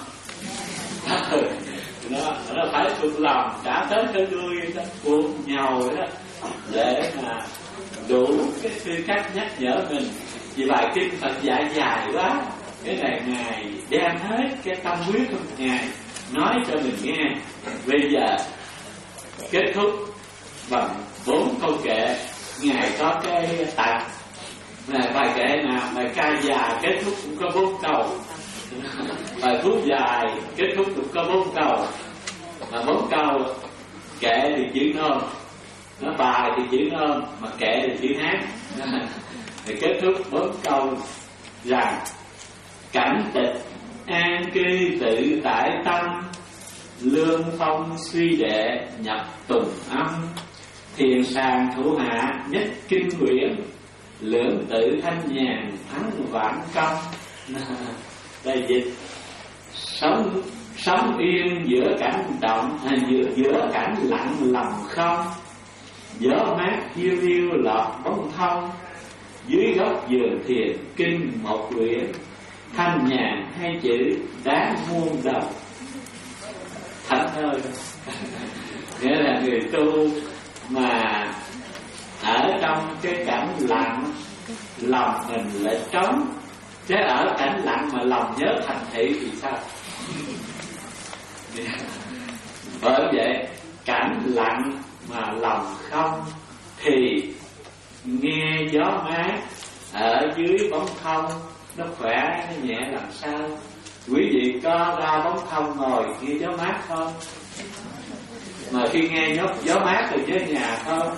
nó, nó phải thuộc lòng cả tới tới đuôi nó cuộn nhau vậy đó, để mà đủ cái tư cách nhắc nhở mình. Vì bài kinh Phật dạy dài quá, cái này Ngài đem hết cái tâm huyết của Ngài nói cho mình nghe. Bây giờ kết thúc bằng bốn câu kệ. Ngài có cái tặng này, bài kệ nào, bài ca dài kết thúc cũng có bốn câu, bài phú dài kết thúc cũng có bốn câu, mà bốn câu kệ thì chữ nôm, nó bài thì chữ nôm, mà kệ thì chữ hát. Thì kết thúc bốn câu rằng cảnh tịch an cư tự tại tâm, lương phong suy đệ nhập tùng âm, thiền sàng thủ hạ nhất kinh nguyện, lưỡng tự thanh nhàn thắng vạn công. Đây dịch sống sống yên giữa cảnh động, à, giữa giữa cảnh lặng lòng không, gió mát hiu hiu lọt bóng thông, dưới gốc vườn thiền kinh một quyển, thanh nhàn hai chữ đáng muôn đồng. Thật thôi. Nghĩa là người tu mà ở trong cái cảnh lặng, lòng mình lại trống. Chứ ở cảnh lặng mà lòng nhớ thành thị thì sao? Bởi vậy cảnh lặng mà lòng không thì nghe gió mát ở dưới bóng thông nó khỏe, nó nhẹ làm sao. Quý vị có ra bóng thông ngồi nghe gió mát không? Mà khi nghe gió, gió mát thì nhớ nhà không?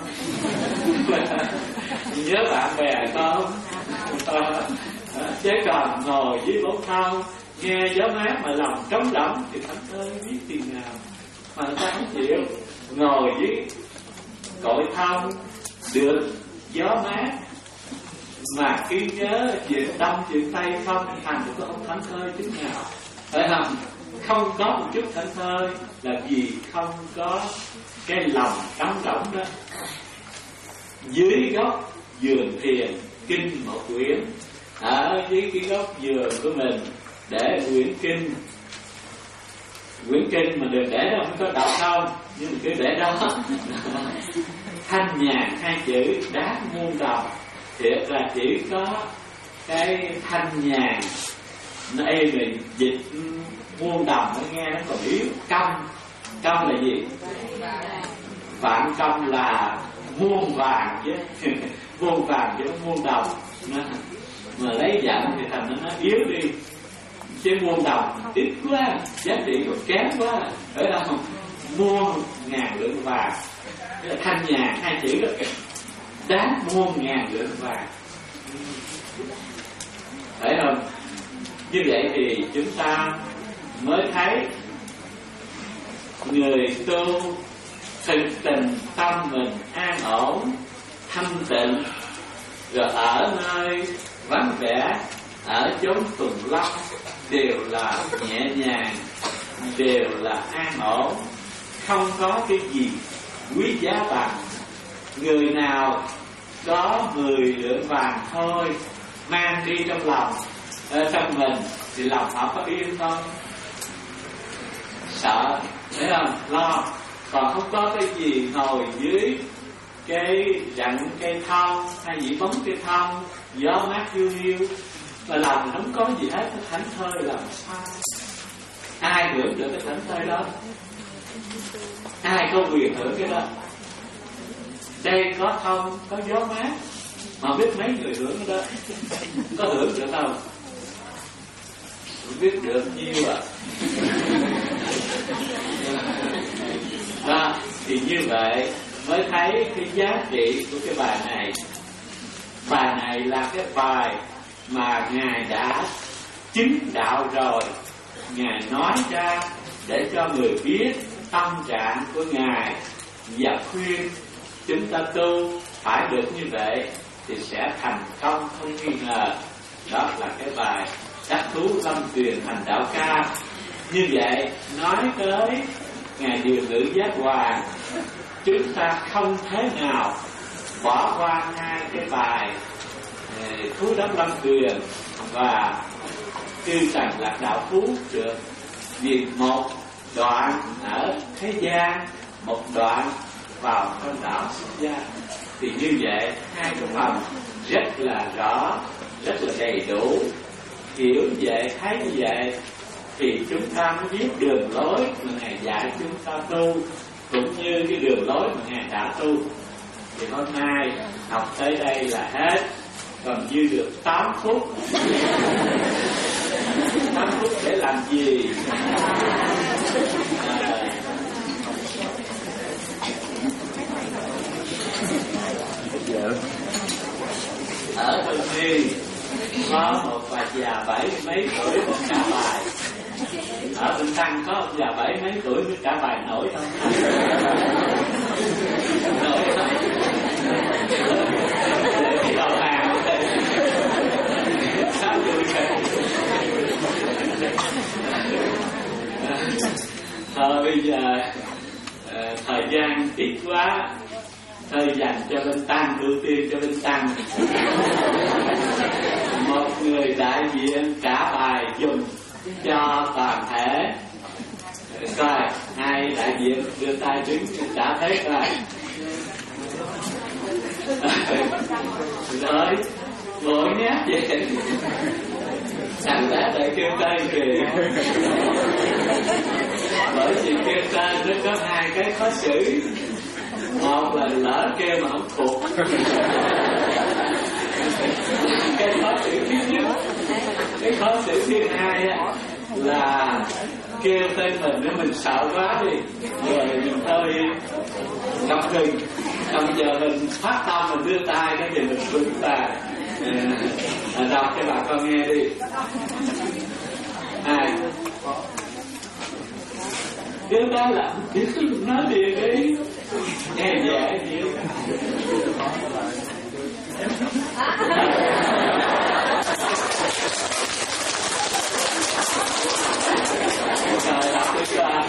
Nhớ bạn bè không? Chứ còn ngồi dưới bóng thông nghe gió mát mà lòng trống rỗng thì thánh thơ biết tiền nào mà ta không chịu. Ngồi dưới cội thông được gió mát mà khi nhớ chuyện đông chuyện tây không thành được không thánh thơ chút nào, phải không? Không có một chút thánh thơ là vì không có cái lòng trống rỗng đó. Dưới gốc vườn thiền kinh một quyển, ở dưới cái gốc vườn của mình để quyển kinh, quyển kinh mà đừng để đâu, không có đọc không, nhưng cứ để đó. Thanh nhàn hai chữ đáng muôn đồng, thiệt là chỉ có cái thanh nhàn nó êm mình dịch muôn đồng mới nghe nó còn yếu. Công, công là gì? Vạn công là muôn vàng chứ. Muôn vàng chứ muôn đồng. Mà lấy giận thì thành nó yếu đi, chứ muôn đồng ít quá, giá trị còn kém quá, phải không? Muôn ngàn lượng vàng, thanh nhàn hai chữ đó đáng muôn ngàn lượng vàng, phải không? Như vậy thì chúng ta mới thấy người tu thực tình tâm mình an ổn thanh tịnh, rồi ở nơi vắng vẻ, ở chốn tùng lâm đều là nhẹ nhàng, đều là an ổn, không có cái gì quý giá bằng. Người nào có mười lượng vàng thôi mang đi trong lòng, ở trong mình thì lòng họ có yên không? Sợ, thấy không? Lo. Còn không có cái gì ngồi dưới cái rặng cây thông hay gì bóng cây thông, gió mát hiu hiu, và lòng không có gì hết, cái thảnh thơi làm sao? Ai hưởng được cái thảnh thơi đó? Ai có quyền hưởng cái đó? Đây có thông, có gió mát, mà biết mấy người hưởng cái đó? Có hưởng được không? Không biết được nhiêu à? Đó, thì như vậy mới thấy cái giá trị của cái bài này. Bài này là cái bài mà Ngài đã chứng đạo rồi, Ngài nói ra để cho người biết tâm trạng của Ngài và khuyên chúng ta tu phải được như vậy thì sẽ thành công không nghi ngờ. Đó là cái bài Đắc Thú Lâm Truyền Hành Đạo Ca. Như vậy nói tới Ngài Điều Ngữ Giác Hoàng, chúng ta không thể nào bỏ qua hai cái bài Thú Đắc Lâm Truyền và Cư Trần Lạc Đạo Thú được. Vì một đoạn ở thế gian, một đoạn vào trong đạo xuất gia, thì như vậy hai cái phần rất là rõ, rất là đầy đủ. Hiểu vậy, thấy như vậy thì chúng ta mới biết đường lối mà Ngài dạy chúng ta tu, cũng như cái đường lối mà Ngài đã tu. Thì hôm nay học tới đây là hết, còn dư được tám phút. tám phút để làm gì? À, ở Bình Nguyên có một bà già bảy mấy tuổi một cả bài. Ở Bình Tăng có một già bảy mấy tuổi mới cả bài nổi không? Nổi không? Để đi đầu hàng. Sao vui vậy? Thôi bây giờ thời gian ít quá, thôi dành cho bên Tăng, ưu tiên cho bên Tăng. Một người đại diện trả bài dùng cho toàn thể. Coi hai đại diện đưa tay đứng trả thế coi. Rồi vội nhé vậy. Chẳng lẽ để kêu tay kìa. Bởi vì kêu ta nó có hai cái khó xử. Một là lỡ kêu mà không thuộc. Cái khó xử thứ nhất. Cái khó xử thứ hai á là kêu tên mình nếu mình sợ quá đi, rồi mình hơi ngập ngừng. Còn giờ mình phát tâm mình đưa tay cái gì mình vững tay. À, đọc cho bà con nghe đi. Ai cái đó là nói liền đi, nghe dễ nhiều. Trời đọc đi ra.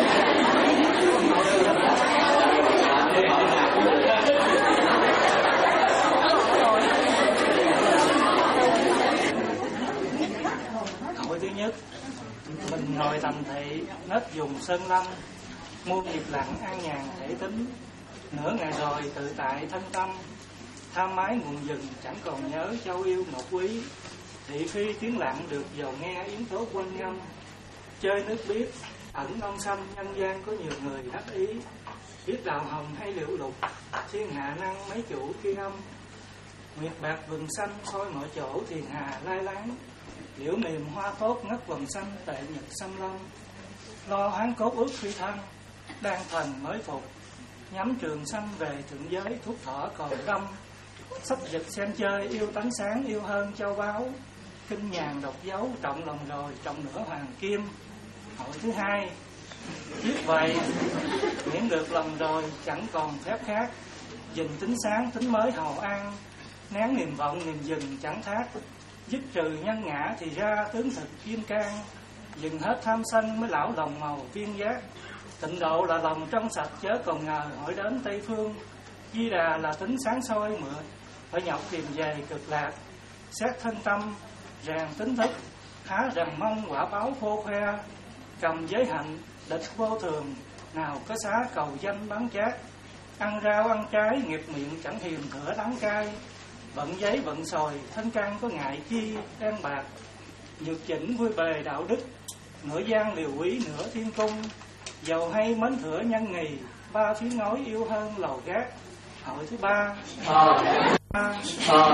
Câu thứ nhất, mình ngồi thành thị nết dùng sơn lâm, muôn nghiệp lặng an nhàn thể tính, nửa ngày rồi tự tại thân tâm, tham ái nguồn rừng chẳng còn nhớ châu yêu ngọc quý, thị phi tiếng lặng được giàu nghe yến tố quanh ngâm, chơi nước biếc ẩn non xanh nhân gian có nhiều người đắc ý, biết đào hồng hay liễu lục, thiên hạ năng mấy chủ kia âm, nguyệt bạc vừng xanh soi mọi chỗ thiền hà lai láng, liễu mềm hoa tốt ngất vầng xanh tệ nhật xâm lâm, lo hán cốt ước phi thân đang thần mới phục, nhắm trường sanh về thượng giới thuốc thỏ còn đông, sách dịch xem chơi yêu tánh sáng yêu hơn châu báu, kinh nhàn độc dấu trọng lòng rồi trọng nửa hoàng kim. Hội thứ hai, viết vậy miễn được lòng rồi chẳng còn phép khác, dình tính sáng tính mới hầu an, nén niềm vọng niềm dừng chẳng thác, dứt trừ nhân ngã thì ra tướng thực kim cang, dừng hết tham sân mới lão lòng màu viên giác, tịnh độ là lòng trong sạch chớ còn ngờ hỏi đến Tây Phương, Di Đà là tính sáng soi mượt phải nhọc tìm về cực lạc, xét thân tâm rèn tính thức, há rằng mong quả báo khô khoe, cầm giới hạnh địch vô thường, nào có xá cầu danh bán chát, ăn rau ăn trái nghiệp miệng chẳng hiềm thửa đắng cay, vận giấy vận sồi thân căn có ngại chi đen bạc, nhược chỉnh vui bề đạo đức, nửa gian liều quý nửa thiên cung, giàu hay mến thửa nhân nghì, ba phía ngói yêu hơn lầu gác. Hội thứ ba, Ờ. Ờ.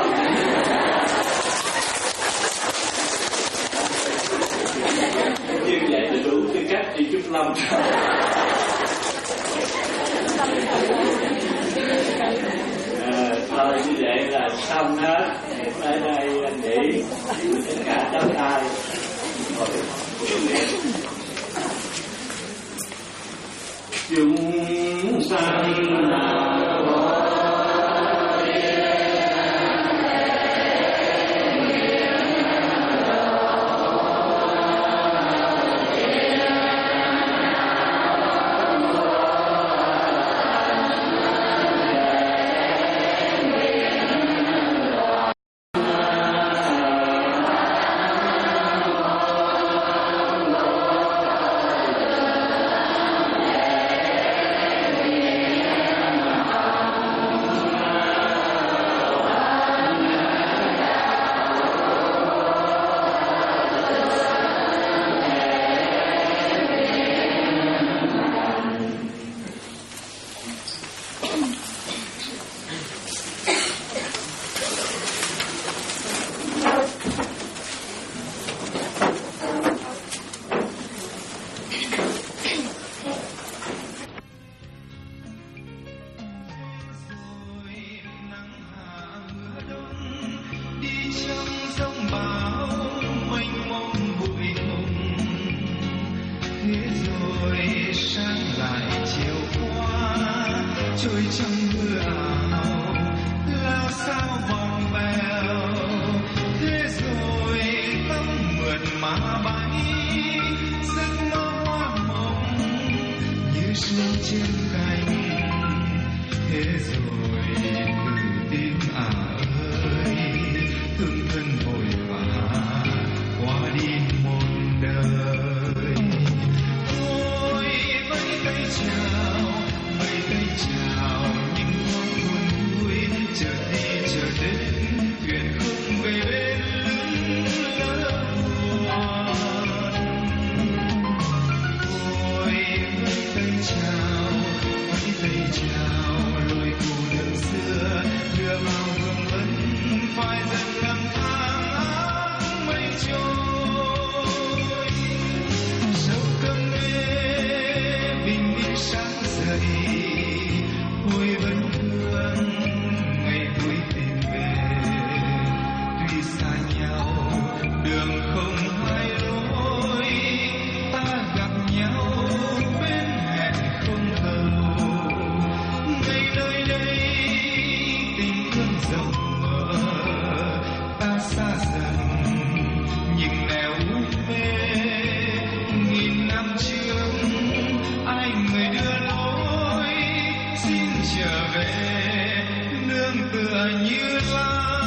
Như vậy là đủ tư cách đi Trúc Lâm. À, thôi như vậy là xong hết. Tới đây anh nghỉ tất cả chắp tay. Chúng sanh Ôi tựa như lá